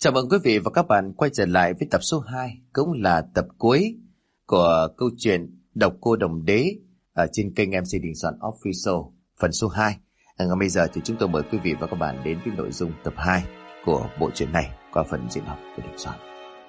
Chào mừng quý vị và các bạn quay trở lại với tập số 2, cũng là tập cuối của câu chuyện Độc Cô Đồng Đế ở trên kênh MC Đình Soạn Official, phần số 2. Ngay bây giờ thì chúng tôi mời quý vị và các bạn đến với nội dung tập 2 của bộ truyện này qua phần diễn đọc của Đình Soạn.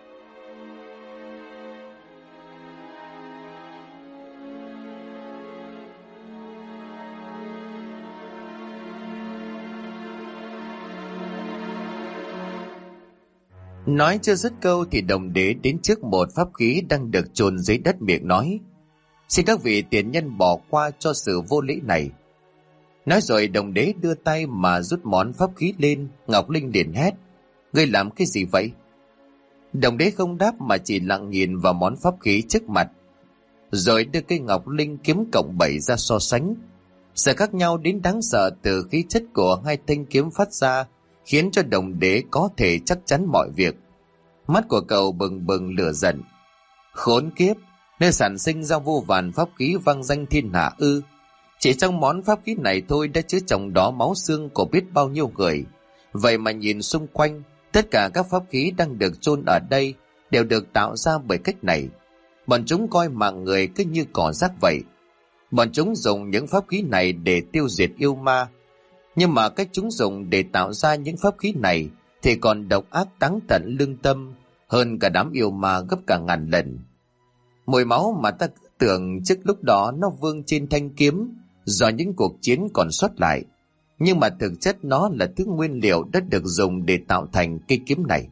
Nói chưa dứt câu thì Đồng Đế đến trước một pháp khí đang được chôn dưới đất, miệng nói: "Xin các vị tiền nhân bỏ qua cho sự vô lễ này." Nói rồi Đồng Đế đưa tay mà rút món pháp khí lên. Ngọc Linh liền hét: "Ngươi làm cái gì vậy?" Đồng Đế không đáp mà chỉ lặng nhìn vào món pháp khí trước mặt, rồi đưa cây Ngọc Linh kiếm cộng 7 ra so sánh. Sự khác nhau đến đáng sợ từ khí chất của hai thanh kiếm phát ra khiến cho Đồng Đế có thể chắc chắn mọi việc. Mắt của cậu bừng bừng lửa giận. Khốn kiếp, nơi sản sinh ra vô vàn pháp khí vang danh thiên hạ ư? Chỉ trong món pháp khí này thôi đã chứa trong đó máu xương của biết bao nhiêu người. Vậy mà nhìn xung quanh, tất cả các pháp khí đang được chôn ở đây đều được tạo ra bởi cách này. Bọn chúng coi mạng người cứ như cỏ rác vậy. Bọn chúng dùng những pháp khí này để tiêu diệt yêu ma. Nhưng mà cách chúng dùng để tạo ra những pháp khí này thì còn độc ác táng tận lương tâm hơn cả đám yêu ma gấp cả ngàn lần. Mùi máu mà ta tưởng trước lúc đó nó vương trên thanh kiếm do những cuộc chiến còn sót lại, nhưng mà thực chất nó là thứ nguyên liệu đã được dùng để tạo thành cây kiếm này.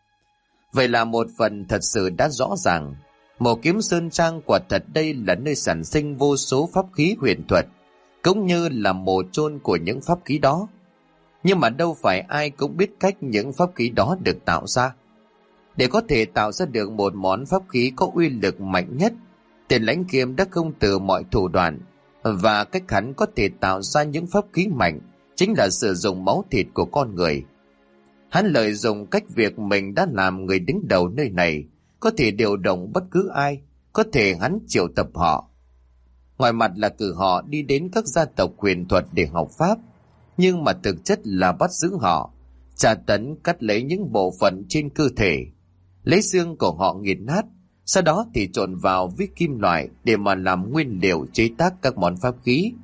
Vậy là một phần thật sự đã rõ ràng. Mộ Kiếm Sơn Trang quả thật đây là nơi sản sinh vô số pháp khí huyền thuật, cũng như là mồ chôn của những pháp khí đó. Nhưng mà đâu phải ai cũng biết cách những pháp khí đó được tạo ra. Để có thể tạo ra được một món pháp khí có uy lực mạnh nhất, Tiền Lãnh Kiếm đã không từ mọi thủ đoạn, và cách hắn có thể tạo ra những pháp khí mạnh chính là sử dụng máu thịt của con người. Hắn lợi dụng cách việc mình đã làm người đứng đầu nơi này, có thể điều động bất cứ ai, có thể hắn triệu tập họ. Ngoài mặt là cử họ đi đến các gia tộc huyền thuật để học pháp, nhưng mà thực chất là bắt giữ họ, tra tấn, cắt lấy những bộ phận trên cơ thể, lấy xương của họ nghiền nát, sau đó thì trộn vào với kim loại để mà làm nguyên liệu chế tác các món pháp khí.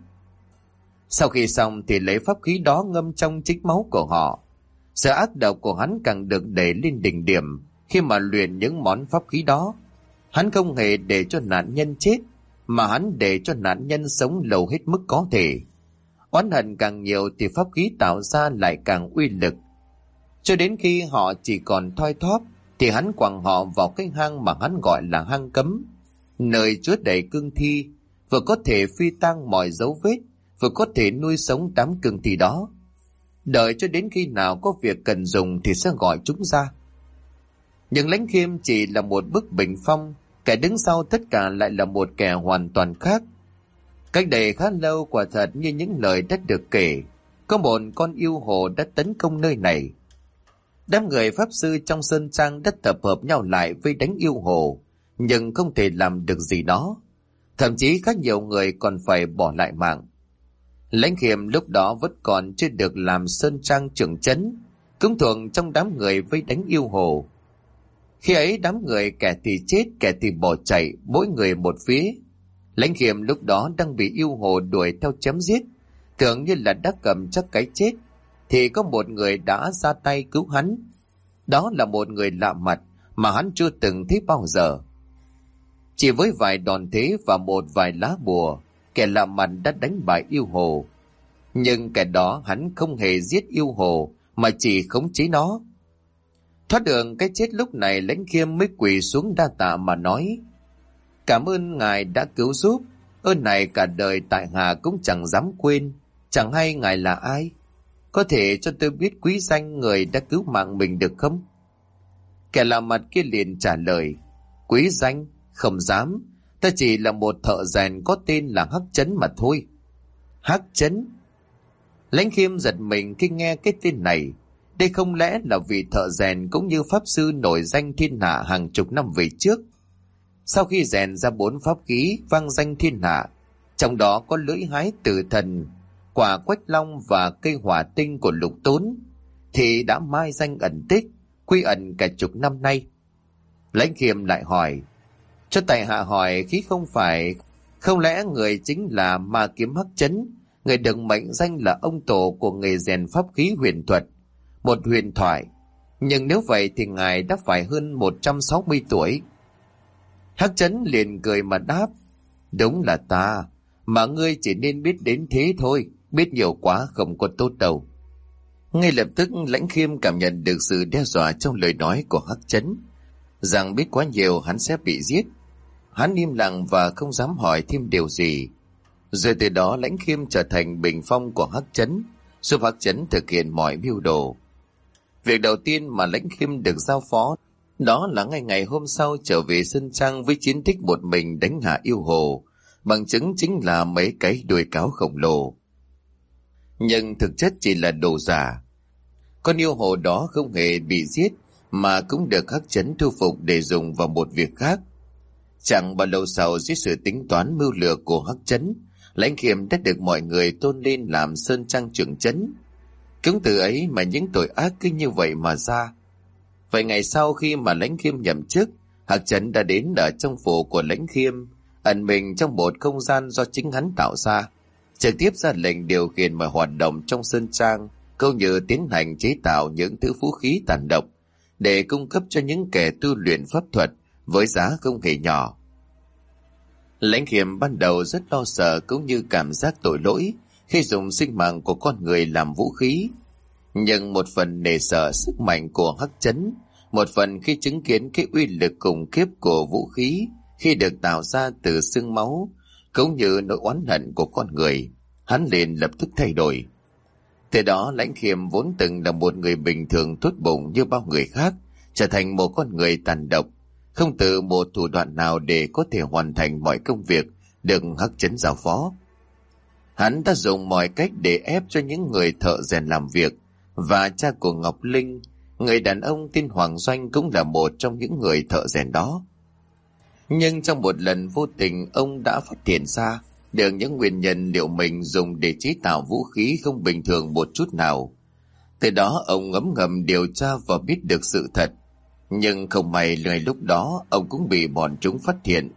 Sau khi xong thì lấy pháp khí đó ngâm trong chính máu của họ. Sự ác độc của hắn càng được đẩy lên đỉnh điểm khi mà luyện những món pháp khí đó. Hắn không hề để cho nạn nhân chết, mà hắn để cho nạn nhân sống lâu hết mức có thể. Oán hận càng nhiều thì pháp khí tạo ra lại càng uy lực. Cho đến khi họ chỉ còn thoi thóp thì hắn quẳng họ vào cái hang mà hắn gọi là hang cấm, nơi chứa đầy cương thi, vừa có thể phi tang mọi dấu vết, vừa có thể nuôi sống đám cương thi đó. Đợi cho đến khi nào có việc cần dùng thì sẽ gọi chúng ra. Nhưng Lãnh Khiêm chỉ là một bức bình phong, kẻ đứng sau tất cả lại là một kẻ hoàn toàn khác. Cách đây khá lâu, quả thật như những lời đã được kể, có một con yêu hồ đã tấn công nơi này. Đám người pháp sư trong sơn trang đã tập hợp nhau lại vây đánh yêu hồ, nhưng không thể làm được gì đó. Thậm chí khá nhiều người còn phải bỏ lại mạng. Lãnh Khiêm lúc đó vẫn còn chưa được làm sơn trang trưởng trấn, cũng thuộc trong đám người vây đánh yêu hồ. Khi ấy đám người kẻ thì chết, kẻ thì bỏ chạy, mỗi người một phía. Lãnh Khiêm lúc đó đang bị yêu hồ đuổi theo chém giết, tưởng như là đã cầm chắc cái chết, thì có một người đã ra tay cứu hắn. Đó là một người lạ mặt mà hắn chưa từng thấy bao giờ. Chỉ với vài đòn thế và một vài lá bùa, kẻ lạ mặt đã đánh bại yêu hồ. Nhưng kẻ đó hắn không hề giết yêu hồ mà chỉ khống chế nó. Thoát được cái chết lúc này, Lãnh Khiêm mới quỳ xuống đa tạ mà nói: "Cảm ơn ngài đã cứu giúp, ơn này cả đời tại hạ cũng chẳng dám quên. Chẳng hay ngài là ai? Có thể cho tôi biết quý danh người đã cứu mạng mình được không?" Kẻ lạ mặt kia liền trả lời: "Quý danh? Không dám. Ta chỉ là một thợ rèn có tên là Hắc Chấn mà thôi." Hắc Chấn? Lãnh Khiêm giật mình khi nghe cái tên này. Đây không lẽ là vị thợ rèn cũng như pháp sư nổi danh thiên hạ hàng chục năm về trước? Sau khi rèn ra 4 pháp khí vang danh thiên hạ, trong đó có lưỡi hái tử thần, quả quách long và cây hỏa tinh của Lục Tốn, thì đã mai danh ẩn tích, quy ẩn cả chục năm nay. Lãnh Khiêm lại hỏi: cho tại hạ hỏi khí không lẽ người chính là Ma Kiếm Hắc Chấn, người được mệnh danh là ông tổ của nghề rèn pháp khí huyền thuật, một huyền thoại, nhưng nếu vậy thì ngài đã phải hơn 160 tuổi. Hắc Chấn liền cười mà đáp: đúng là ta, mà ngươi chỉ nên biết đến thế thôi, biết nhiều quá không có tốt đâu. Ngay lập tức Lãnh Khiêm cảm nhận được sự đe dọa trong lời nói của Hắc Chấn, rằng biết quá nhiều hắn sẽ bị giết. Hắn im lặng và không dám hỏi thêm điều gì. Rồi từ đó Lãnh Khiêm trở thành bình phong của Hắc Chấn, giúp Hắc Chấn thực hiện mọi mưu đồ. Việc đầu tiên mà Lãnh Khiêm được giao phó đó là ngay ngày hôm sau trở về Sơn Trang với chiến tích một mình đánh hạ yêu hồ, bằng chứng chính là mấy cái đuôi cáo khổng lồ. Nhưng thực chất chỉ là đồ giả. Con yêu hồ đó không hề bị giết mà cũng được Hắc Chấn thu phục để dùng vào một việc khác. Chẳng bao lâu sau, dưới sự tính toán mưu lược của Hắc Chấn, Lãnh Khiêm đã được mọi người tôn lên làm Sơn Trang trưởng trấn. Cũng từ ấy mà những tội ác cứ như vậy mà ra. Vậy ngày sau khi mà Lãnh Khiêm nhậm chức, Hắc Chấn đã đến ở trong phủ của Lãnh Khiêm, ẩn mình trong một không gian do chính hắn tạo ra, trực tiếp ra lệnh điều khiển mọi hoạt động trong Sơn Trang, cũng như tiến hành chế tạo những thứ vũ khí tàn độc để cung cấp cho những kẻ tu luyện pháp thuật với giá không hề nhỏ. Lãnh Khiêm ban đầu rất lo sợ cũng như cảm giác tội lỗi khi dùng sinh mạng của con người làm vũ khí, nhưng một phần nể sợ sức mạnh của Hắc Chấn, một phần khi chứng kiến cái uy lực khủng khiếp của vũ khí khi được tạo ra từ xương máu, cũng như nỗi oán hận của con người, hắn liền lập tức thay đổi. Từ đó Lãnh Khiêm vốn từng là một người bình thường tốt bụng như bao người khác, trở thành một con người tàn độc, không từ một thủ đoạn nào để có thể hoàn thành mọi công việc được Hắc Chấn giao phó. Hắn đã dùng mọi cách để ép cho những người thợ rèn làm việc, và cha của Ngọc Linh, người đàn ông tên Hoàng Doanh, cũng là một trong những người thợ rèn đó. Nhưng trong một lần vô tình, ông đã phát hiện ra được những nguyên nhân liệu mình dùng để chế tạo vũ khí không bình thường một chút nào. Từ đó ông ngấm ngầm điều tra và biết được sự thật. Nhưng không may ngay lúc đó ông cũng bị bọn chúng phát hiện.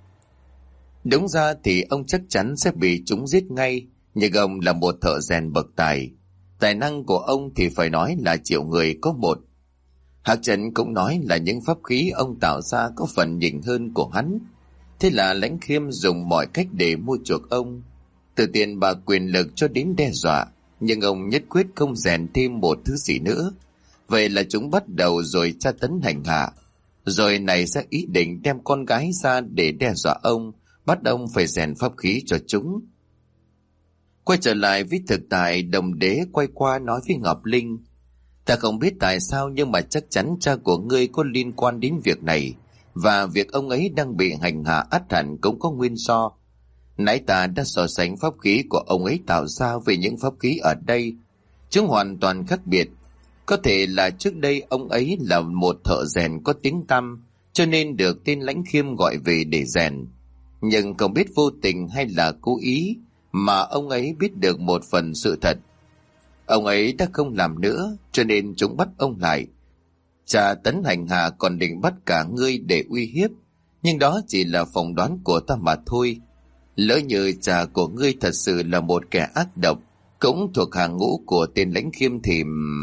Đúng ra thì ông chắc chắn sẽ bị chúng giết ngay, nhưng ông là một thợ rèn bậc tài. Tài năng của ông thì phải nói là triệu người có một. Hắc Chấn cũng nói là những pháp khí ông tạo ra có phần nhỉnh hơn của hắn. Thế là Lãnh Khiêm dùng mọi cách để mua chuộc ông, từ tiền bạc quyền lực cho đến đe dọa, nhưng ông nhất quyết không rèn thêm một thứ gì nữa. Vậy là chúng bắt đầu rồi tra tấn hành hạ, rồi nảy ra ý định đem con gái ra để đe dọa ông, bắt ông phải rèn pháp khí cho chúng. Quay trở lại với thực tại, Đồng Đế quay qua nói với Ngọc Linh: ta không biết tại sao nhưng mà chắc chắn cha của ngươi có liên quan đến việc này, và việc ông ấy đang bị hành hạ ắt hẳn cũng có nguyên do. Nãy ta đã so sánh pháp khí của ông ấy tạo ra với những pháp khí ở đây, chúng hoàn toàn khác biệt. Có thể là trước đây ông ấy là một thợ rèn có tiếng tăm, cho nên được tên Lãnh Khiêm gọi về để rèn. Nhưng không biết vô tình hay là cố ý mà ông ấy biết được một phần sự thật. Ông ấy đã không làm nữa, cho nên chúng bắt ông lại. Cha tấn hành hạ còn định bắt cả ngươi để uy hiếp, nhưng đó chỉ là phỏng đoán của ta mà thôi. Lỡ như cha của ngươi thật sự là một kẻ ác độc, cũng thuộc hàng ngũ của tên Lãnh Khiêm thì...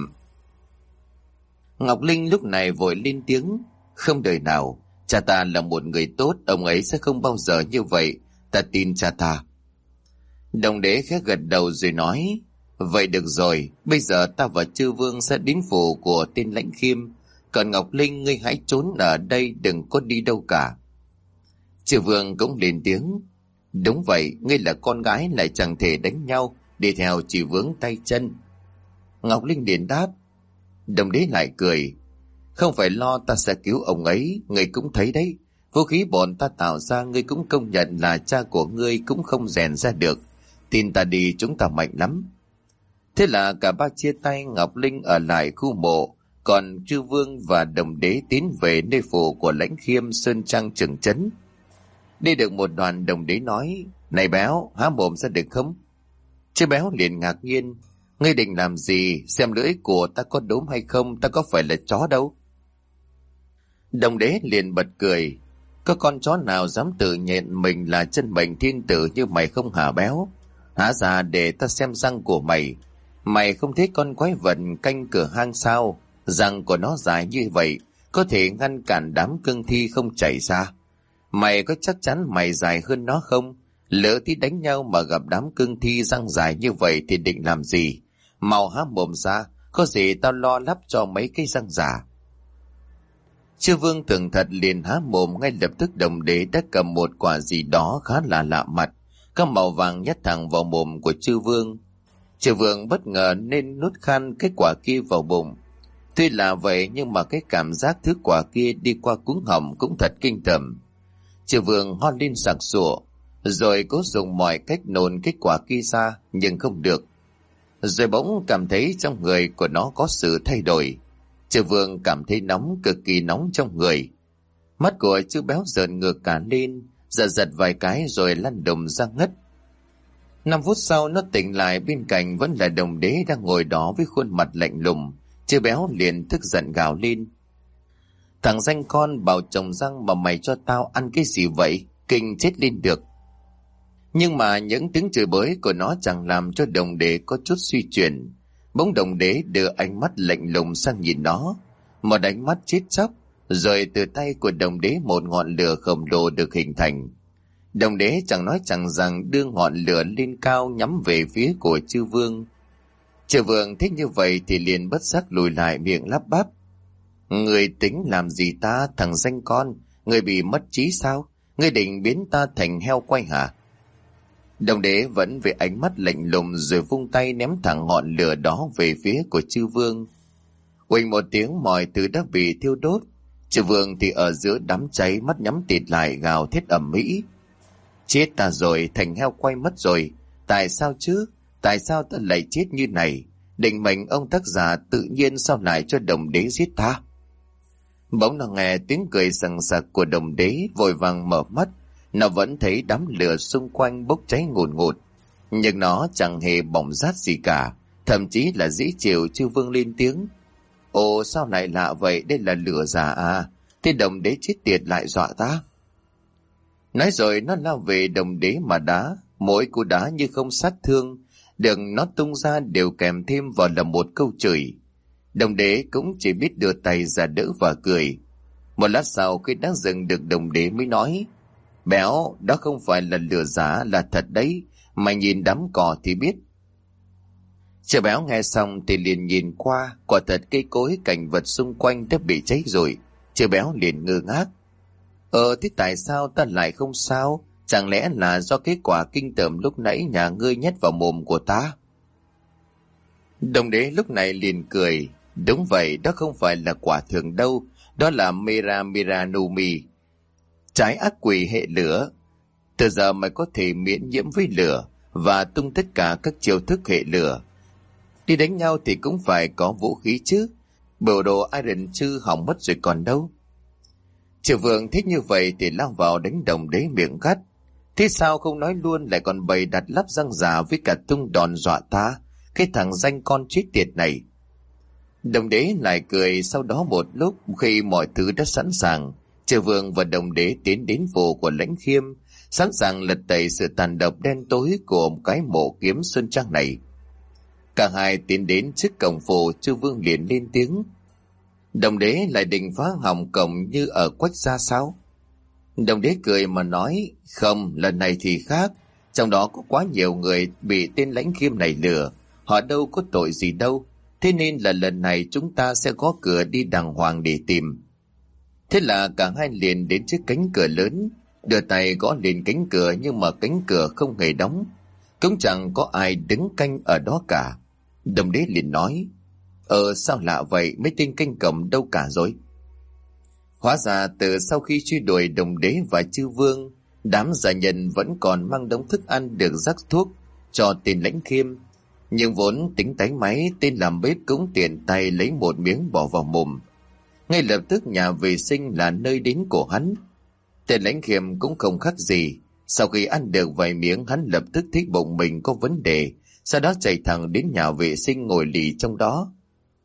Ngọc Linh lúc này vội lên tiếng: không đời nào, cha ta là một người tốt, ông ấy sẽ không bao giờ như vậy, ta tin cha ta. Đồng Đế khẽ gật đầu rồi nói: vậy được rồi, bây giờ ta và chư vương sẽ đến phủ của tên Lãnh Khiêm, còn Ngọc Linh ngươi hãy trốn ở đây, đừng có đi đâu cả. Chư vương cũng lên tiếng: đúng vậy, ngươi là con gái lại chẳng thể đánh nhau, đi theo chỉ vướng tay chân. Ngọc Linh liền đáp. Đồng Đế lại cười: không phải lo, ta sẽ cứu ông ấy, ngươi cũng thấy đấy, vũ khí bọn ta tạo ra ngươi cũng công nhận là cha của ngươi cũng không rèn ra được, tin ta đi, chúng ta mạnh lắm. Thế là cả ba chia tay, Ngọc Linh ở lại khu mộ, còn chư vương và Đồng Đế tiến về nơi phủ của Lãnh Khiêm, Sơn Trang trưởng trấn. Đi được một đoạn, Đồng Đế nói: này béo, há mồm ra được không? Chứ béo liền ngạc nhiên: ngươi định làm gì? Xem lưỡi của ta có đốm hay không, ta có phải là chó đâu. Đồng đế liền bật cười. Có con chó nào dám tự nhận mình là chân mệnh thiên tử như mày không hả béo? Hả ra để ta xem răng của mày. Mày không thấy con quái vật canh cửa hang sao? Răng của nó dài như vậy, có thể ngăn cản đám cương thi không chảy ra. Mày có chắc chắn mày dài hơn nó không? Lỡ tí đánh nhau mà gặp đám cương thi răng dài như vậy thì định làm gì? Mau há mồm ra, có gì tao lo lắp cho mấy cái răng giả. Chư vương tưởng thật liền há mồm, ngay lập tức đồng đế đã cầm một quả gì đó khá là lạ mặt, có màu vàng nhét thẳng vào mồm của chư vương. Chư vương bất ngờ nên nuốt khan cái quả kia vào bụng. Tuy là vậy nhưng mà cái cảm giác thứ quả kia đi qua cuống họng cũng thật kinh tởm. Chư vương ho lên sặc sụa, rồi cố dùng mọi cách nôn cái quả kia ra nhưng không được. Rồi bỗng cảm thấy trong người của nó có sự thay đổi. Chư vương cảm thấy nóng, cực kỳ nóng trong người. Mắt của chư béo rợn ngược cả lên, giật giật vài cái rồi lăn đùng ra ngất. 5 phút sau nó tỉnh lại, bên cạnh vẫn là đồng đế đang ngồi đó với khuôn mặt lạnh lùng. Chư béo liền tức giận gào lên. Thằng danh con, bảo trồng răng mà mày cho tao ăn cái gì vậy? Kinh chết lên được. Nhưng mà những tiếng chửi bới của nó chẳng làm cho đồng đế có chút suy chuyển. Bỗng đồng đế đưa ánh mắt lạnh lùng sang nhìn nó, một ánh mắt chết chóc, rồi từ tay của đồng đế một ngọn lửa khổng lồ được hình thành. Đồng đế chẳng nói chẳng rằng đưa ngọn lửa lên cao nhắm về phía của chư vương. Chư vương thích như vậy thì liền bất giác lùi lại, miệng lắp bắp. Người tính làm gì ta, thằng danh con? Người bị mất trí sao? Người định biến ta thành heo quay hả? Đồng đế vẫn về ánh mắt lạnh lùng rồi vung tay ném thẳng ngọn lửa đó về phía của chư vương. Uỳnh một tiếng, mọi thứ đã bị thiêu đốt. Chư vương thì ở giữa đám cháy, mắt nhắm tịt lại gào thét ầm ĩ. Chết ta rồi, thành heo quay mất rồi. Tại sao chứ? Tại sao ta lại chết như này? Định mệnh ông tác giả tự nhiên sao lại cho đồng đế giết ta? Bỗng nó nghe tiếng cười sằng sặc của đồng đế, vội vàng mở mắt. Nó vẫn thấy đám lửa xung quanh bốc cháy ngùn ngụt, nhưng nó chẳng hề bỏng rát gì cả, thậm chí là dễ chịu. Chư vương lên tiếng. Ồ, sao lại lạ vậy? Đây là lửa giả à? Thế đồng đế chết tiệt lại dọa ta. Nói rồi nó lao về đồng đế mà đá. Mỗi cú đá như không sát thương, đường nó tung ra đều kèm thêm vào là một câu chửi. Đồng đế cũng chỉ biết đưa tay ra đỡ và cười. Một lát sau khi đã dừng được, đồng đế mới nói. Béo, đó không phải là lửa giả, là thật đấy. Mày nhìn đám cỏ thì biết. Chư béo nghe xong thì liền nhìn qua, quả thật cây cối cảnh vật xung quanh đã bị cháy rồi. Chư béo liền ngơ ngác. Thế tại sao ta lại không sao? Chẳng lẽ là do cái quả kinh tởm lúc nãy nhà ngươi nhét vào mồm của ta? Đồng đế lúc này liền cười. Đúng vậy, đó không phải là quả thường đâu. Đó là Mira Miranumi, trái ác quỷ hệ lửa. Từ giờ mày có thể miễn nhiễm với lửa và tung tất cả các chiêu thức hệ lửa. Đi đánh nhau thì cũng phải có vũ khí chứ. Bộ đồ Iron chư hỏng mất rồi còn đâu. Chư vương thích như vậy thì lao vào đánh đồng đế, miệng gắt. Thế sao không nói luôn, lại còn bày đặt lắp răng giả với cả tung đòn dọa ta? Cái thằng danh con chết tiệt này. Đồng đế lại cười. Sau đó một lúc, khi mọi thứ đã sẵn sàng, chư vương và đồng đế tiến đến phủ của Lãnh Khiêm, sẵn sàng lật tẩy sự tàn độc đen tối của một cái mộ kiếm sơn trang này. Cả hai tiến đến trước cổng phủ. Chư vương liền lên tiếng. Đồng đế lại định phá hỏng cổng như ở Quách gia sao? Đồng đế cười mà nói. Không, lần này thì khác. Trong đó có quá nhiều người bị tên Lãnh Khiêm này lừa. Họ đâu có tội gì đâu. Thế nên là lần này chúng ta sẽ gõ cửa đi đàng hoàng để tìm. Thế là cả hai liền đến trước cánh cửa lớn, đưa tay gõ lên cánh cửa, nhưng mà cánh cửa không hề đóng, cũng chẳng có ai đứng canh ở đó cả. Đồng đế liền nói. Sao lạ vậy, mấy tên canh cổng đâu cả rồi? Hóa ra từ sau khi truy đuổi đồng đế và chư vương, đám giả nhân vẫn còn mang đống thức ăn được rắc thuốc cho tên Lãnh Khiêm. Nhưng vốn tính tái máy, tên làm bếp cũng tiện tay lấy một miếng bỏ vào mồm. Ngay lập tức nhà vệ sinh là nơi đến của hắn. Tên Lãnh Khiêm cũng không khác gì. Sau khi ăn được vài miếng, hắn lập tức thấy bụng mình có vấn đề, sau đó chạy thẳng đến nhà vệ sinh ngồi lì trong đó.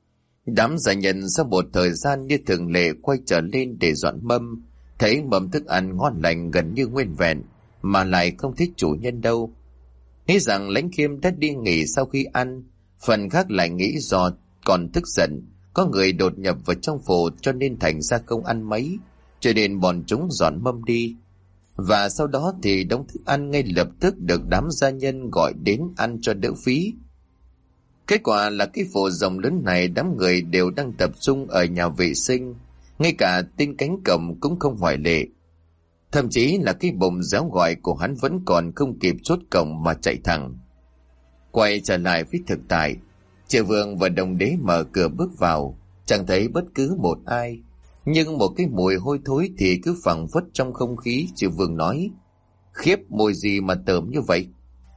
Đám gia nhân sau một thời gian như thường lệ quay trở lên để dọn mâm, thấy mâm thức ăn ngon lành gần như nguyên vẹn, mà lại không thích chủ nhân đâu. Nghĩ rằng Lãnh Khiêm đã đi nghỉ sau khi ăn, phần khác lại nghĩ do còn tức giận, có người đột nhập vào trong phủ cho nên thành ra không ăn mấy, cho nên bọn chúng dọn mâm đi. Và sau đó thì đống thức ăn ngay lập tức được đám gia nhân gọi đến ăn cho đỡ phí. Kết quả là cái phủ rộng lớn này đám người đều đang tập trung ở nhà vệ sinh, ngay cả tên cánh cổng cũng không ngoại lệ. Thậm chí là cái bụng réo gọi của hắn vẫn còn không kịp chốt cổng mà chạy thẳng. Quay trở lại với thực tại, Triệu Vương và Đồng Đế mở cửa bước vào, chẳng thấy bất cứ một ai, nhưng một cái mùi hôi thối thì cứ phảng phất trong không khí. Triệu Vương nói: "Khiếp, mùi gì mà tởm như vậy?"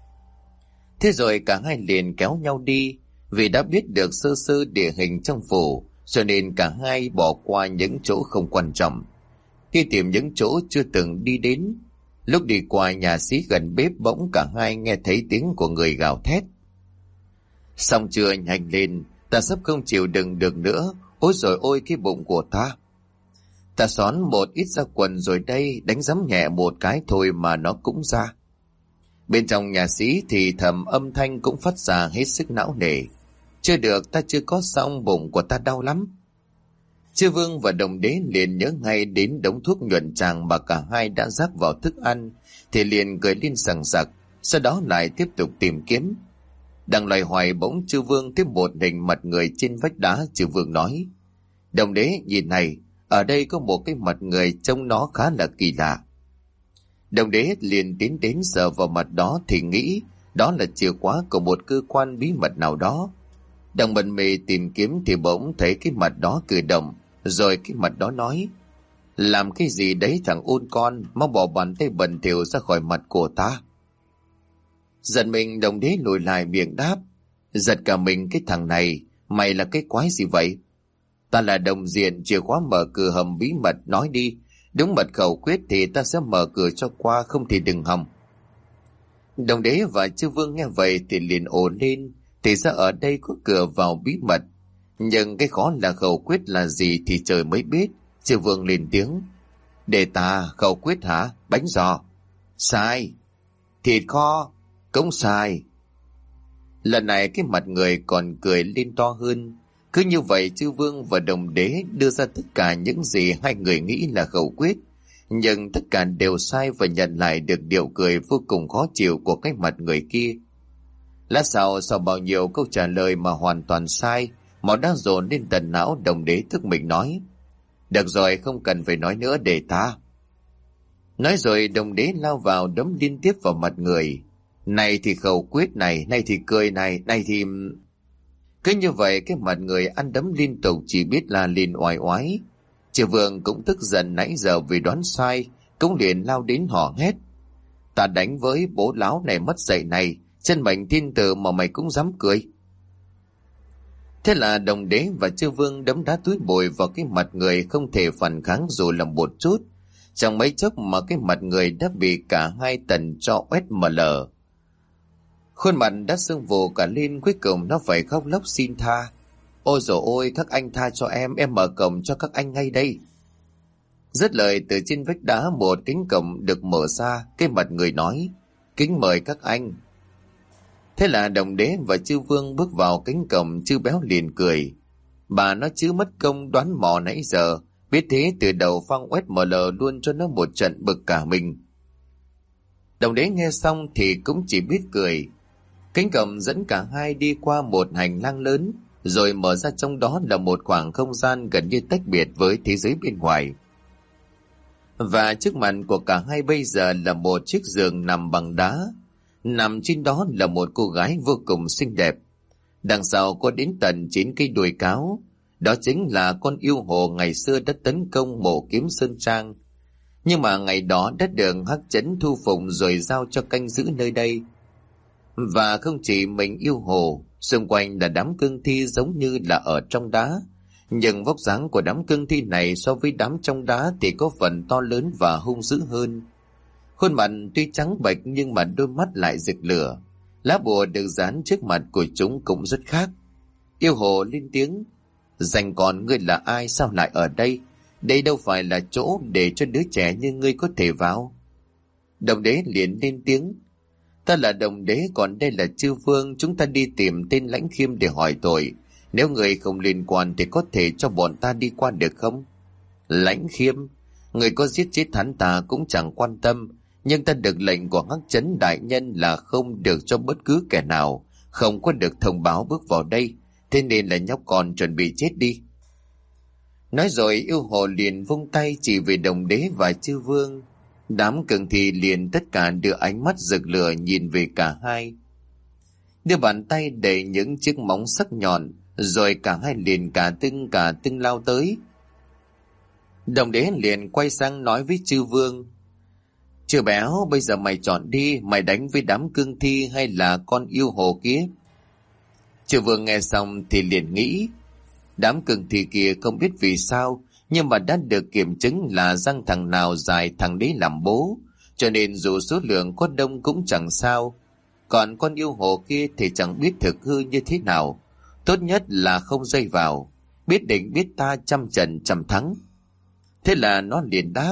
Thế rồi cả hai liền kéo nhau đi, vì đã biết được sơ sơ địa hình trong phủ, cho nên cả hai bỏ qua những chỗ không quan trọng, đi tìm những chỗ chưa từng đi đến. Lúc đi qua nhà xí gần bếp, bỗng cả hai nghe thấy tiếng của người gào thét: "Xong chưa, nhanh lên, ta sắp không chịu đựng được nữa. Ôi rồi ôi, cái bụng của ta. Ta xón một ít ra quần rồi đây, đánh giấm nhẹ một cái thôi mà nó cũng ra." Bên trong nhà sĩ thì thầm âm thanh cũng phát ra hết sức não nề: "Chưa được, ta chưa có xong, bụng của ta đau lắm." Chư Vương và Đồng Đế liền nhớ ngay đến đống thuốc nhuận tràng mà cả hai đã rắc vào thức ăn, thì liền cười lên sằng sặc, sau đó lại tiếp tục tìm kiếm. Đang loay hoay bỗng Chư Vương thấy một hình mặt người trên vách đá. Chư Vương nói: "Đồng Đế, nhìn này, ở đây có một cái mặt người trông nó khá là kỳ lạ." Đồng Đế liền tiến đến sờ vào mặt đó thì nghĩ đó là chìa khóa của một cơ quan bí mật nào đó. Đang bận mê tìm kiếm thì bỗng thấy cái mặt đó cử động, rồi cái mặt đó nói: "Làm cái gì đấy thằng ôn con, mau bỏ bàn tay bẩn thỉu ra khỏi mặt của ta." Giận mình, Đồng Đế lùi lại miệng đáp: "Giật cả mình, cái thằng này, mày là cái quái gì vậy?" "Ta là Đồng Diện, chìa khóa mở cửa hầm bí mật, nói đi. Đúng mật khẩu quyết thì ta sẽ mở cửa cho qua, không thì đừng hòng." Đồng Đế và Chư Vương nghe vậy thì liền ồ lên, thì ra ở đây có cửa vào bí mật. Nhưng cái khó là khẩu quyết là gì thì trời mới biết. Chư Vương lên tiếng: "Để ta, khẩu quyết hả? Bánh giò." "Sai." "Thịt kho." "Cũng sai." Lần này cái mặt người còn cười lên to hơn. Cứ như vậy Chư Vương và Đồng Đế đưa ra tất cả những gì hai người nghĩ là khẩu quyết, nhưng tất cả đều sai và nhận lại được điệu cười vô cùng khó chịu của cái mặt người kia. Lát sau bao nhiêu câu trả lời mà hoàn toàn sai, máu đã dồn lên tận não. Đồng Đế tức mình nói: "Được rồi, không cần phải nói nữa, để ta." Nói rồi Đồng Đế lao vào đấm liên tiếp vào mặt người. Này thì khẩu quyết này, này thì cười này, này thì... Cứ như vậy cái mặt người ăn đấm liên tục chỉ biết là liền oai oái. Triệu Vương cũng tức giận nãy giờ vì đoán sai, cũng liền lao đến hò hét: "Ta đánh với bố láo này mất dạy này, chân mệnh thiên tử mà mày cũng dám cười." Thế là Đồng Đế và Chư Vương đấm đá túi bụi vào cái mặt người, không thể phản kháng dù là một chút. Chẳng mấy chốc mà cái mặt người đã bị cả hai tần cho oét mờ lờ. Khuôn mặt đã sưng vù cả lên, cuối cùng nó phải khóc lóc xin tha: "Ôi dồi ôi, các anh tha cho em mở cổng cho các anh ngay đây." Dứt lời, từ trên vách đá một cánh cổng được mở ra, cái mặt người nói: "Kính mời các anh." Thế là Đồng Đế và Chư Vương bước vào cánh cổng. Chư Béo liền cười: "Bà nó chứ mất công đoán mò nãy giờ, biết thế từ đầu phang oét mở lờ luôn cho nó một trận bực cả mình." Đồng Đế nghe xong thì cũng chỉ biết cười. Cánh cổng dẫn cả hai đi qua một hành lang lớn, rồi mở ra, trong đó là một khoảng không gian gần như tách biệt với thế giới bên ngoài. Và trước mặt của cả hai bây giờ là một chiếc giường nằm bằng đá. Nằm trên đó là một cô gái vô cùng xinh đẹp. Đằng sau có đến tận 9 cây đuôi cáo. Đó chính là con yêu hồ ngày xưa đã tấn công Mộ Kiếm Sơn Trang. Nhưng mà ngày đó đã được Hắc Chấn thu phục rồi giao cho canh giữ nơi đây. Và không chỉ mình yêu hồ, xung quanh là đám cương thi giống như là ở trong đá. Nhưng vóc dáng của đám cương thi này so với đám trong đá thì có phần to lớn và hung dữ hơn. Khuôn mặt tuy trắng bệch nhưng mà đôi mắt lại rực lửa. Lá bùa được dán trước mặt của chúng cũng rất khác. Yêu hồ lên tiếng: Danh con ngươi là ai, sao lại ở đây? Đây đâu phải là chỗ để cho đứa trẻ như ngươi có thể vào. Đồng đế liền lên tiếng. Ta là đồng đế, còn đây là chư vương. Chúng ta đi tìm tên Lãnh Khiêm để hỏi tội. Nếu người không liên quan thì có thể cho bọn ta đi qua được không? Lãnh Khiêm? Người có giết chết hắn ta cũng chẳng quan tâm. Nhưng ta được lệnh của Hắc Chấn đại nhân là không được cho bất cứ kẻ nào không có được thông báo bước vào đây. Thế nên là nhóc con chuẩn bị chết đi. Nói rồi yêu hồ liền vung tay chỉ về đồng đế và chư vương. Đám cường thi liền tất cả đưa ánh mắt rực lửa nhìn về cả hai. Đưa bàn tay đầy những chiếc móng sắc nhọn, rồi cả hai liền cả tưng lao tới. Đồng đế liền quay sang nói với chư vương. Chư béo, bây giờ mày chọn đi, mày đánh với đám cương thi hay là con yêu hồ kia? Chư vương nghe xong thì liền nghĩ. Đám cương thi kia không biết vì sao, nhưng mà đã được kiểm chứng là răng thằng nào dài thằng đấy làm bố, cho nên dù số lượng có đông cũng chẳng sao. Còn con yêu hồ kia thì chẳng biết thực hư như thế nào, tốt nhất là không dây vào, biết định biết ta trăm trận trăm thắng. Thế là nó liền đáp.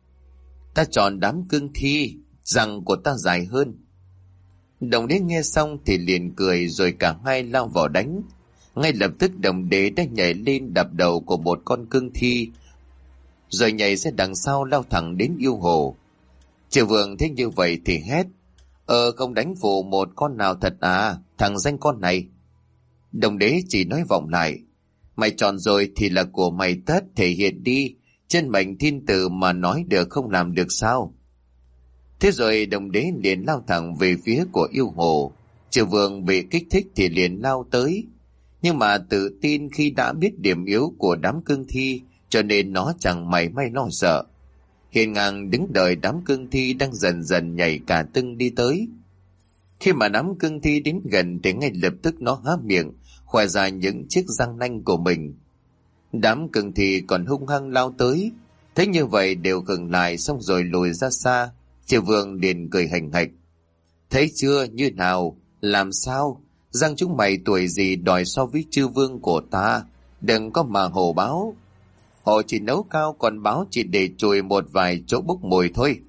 Ta chọn đám cương thi, răng của ta dài hơn. Đồng đế nghe xong thì liền cười, rồi cả hai lao vào đánh. Ngay lập tức đồng đế đã nhảy lên đập đầu của một con cương thi, rồi nhảy ra đằng sau lao thẳng đến yêu hồ. Chư vương thấy như vậy thì hét. Không đánh phụ một con nào thật à, thằng danh con này. Đồng đế chỉ nói vọng lại. Mày chọn rồi thì là của mày tất, thể hiện đi. Chân mệnh thiên tử mà nói được không làm được sao? Thế rồi đồng đế liền lao thẳng về phía của yêu hồ. Chư vương bị kích thích thì liền lao tới. Nhưng mà tự tin khi đã biết điểm yếu của đám cương thi, cho nên nó chẳng mảy may lo sợ. Hiền ngang đứng đợi đám cương thi đang dần dần nhảy cả tưng đi tới. Khi mà đám cương thi đến gần thì ngay lập tức nó há miệng, khoe ra những chiếc răng nanh của mình. Đám cương thi còn hung hăng lao tới, thấy như vậy đều khựng lại, xong rồi lùi ra xa. Chư vương liền cười hành hạch. Thấy chưa, như nào, làm sao? Răng chúng mày tuổi gì đòi so với chư vương của ta? Đừng có mà hồ báo. Họ chỉ nấu cao, còn báo chỉ để chùi một vài chỗ bốc mùi thôi.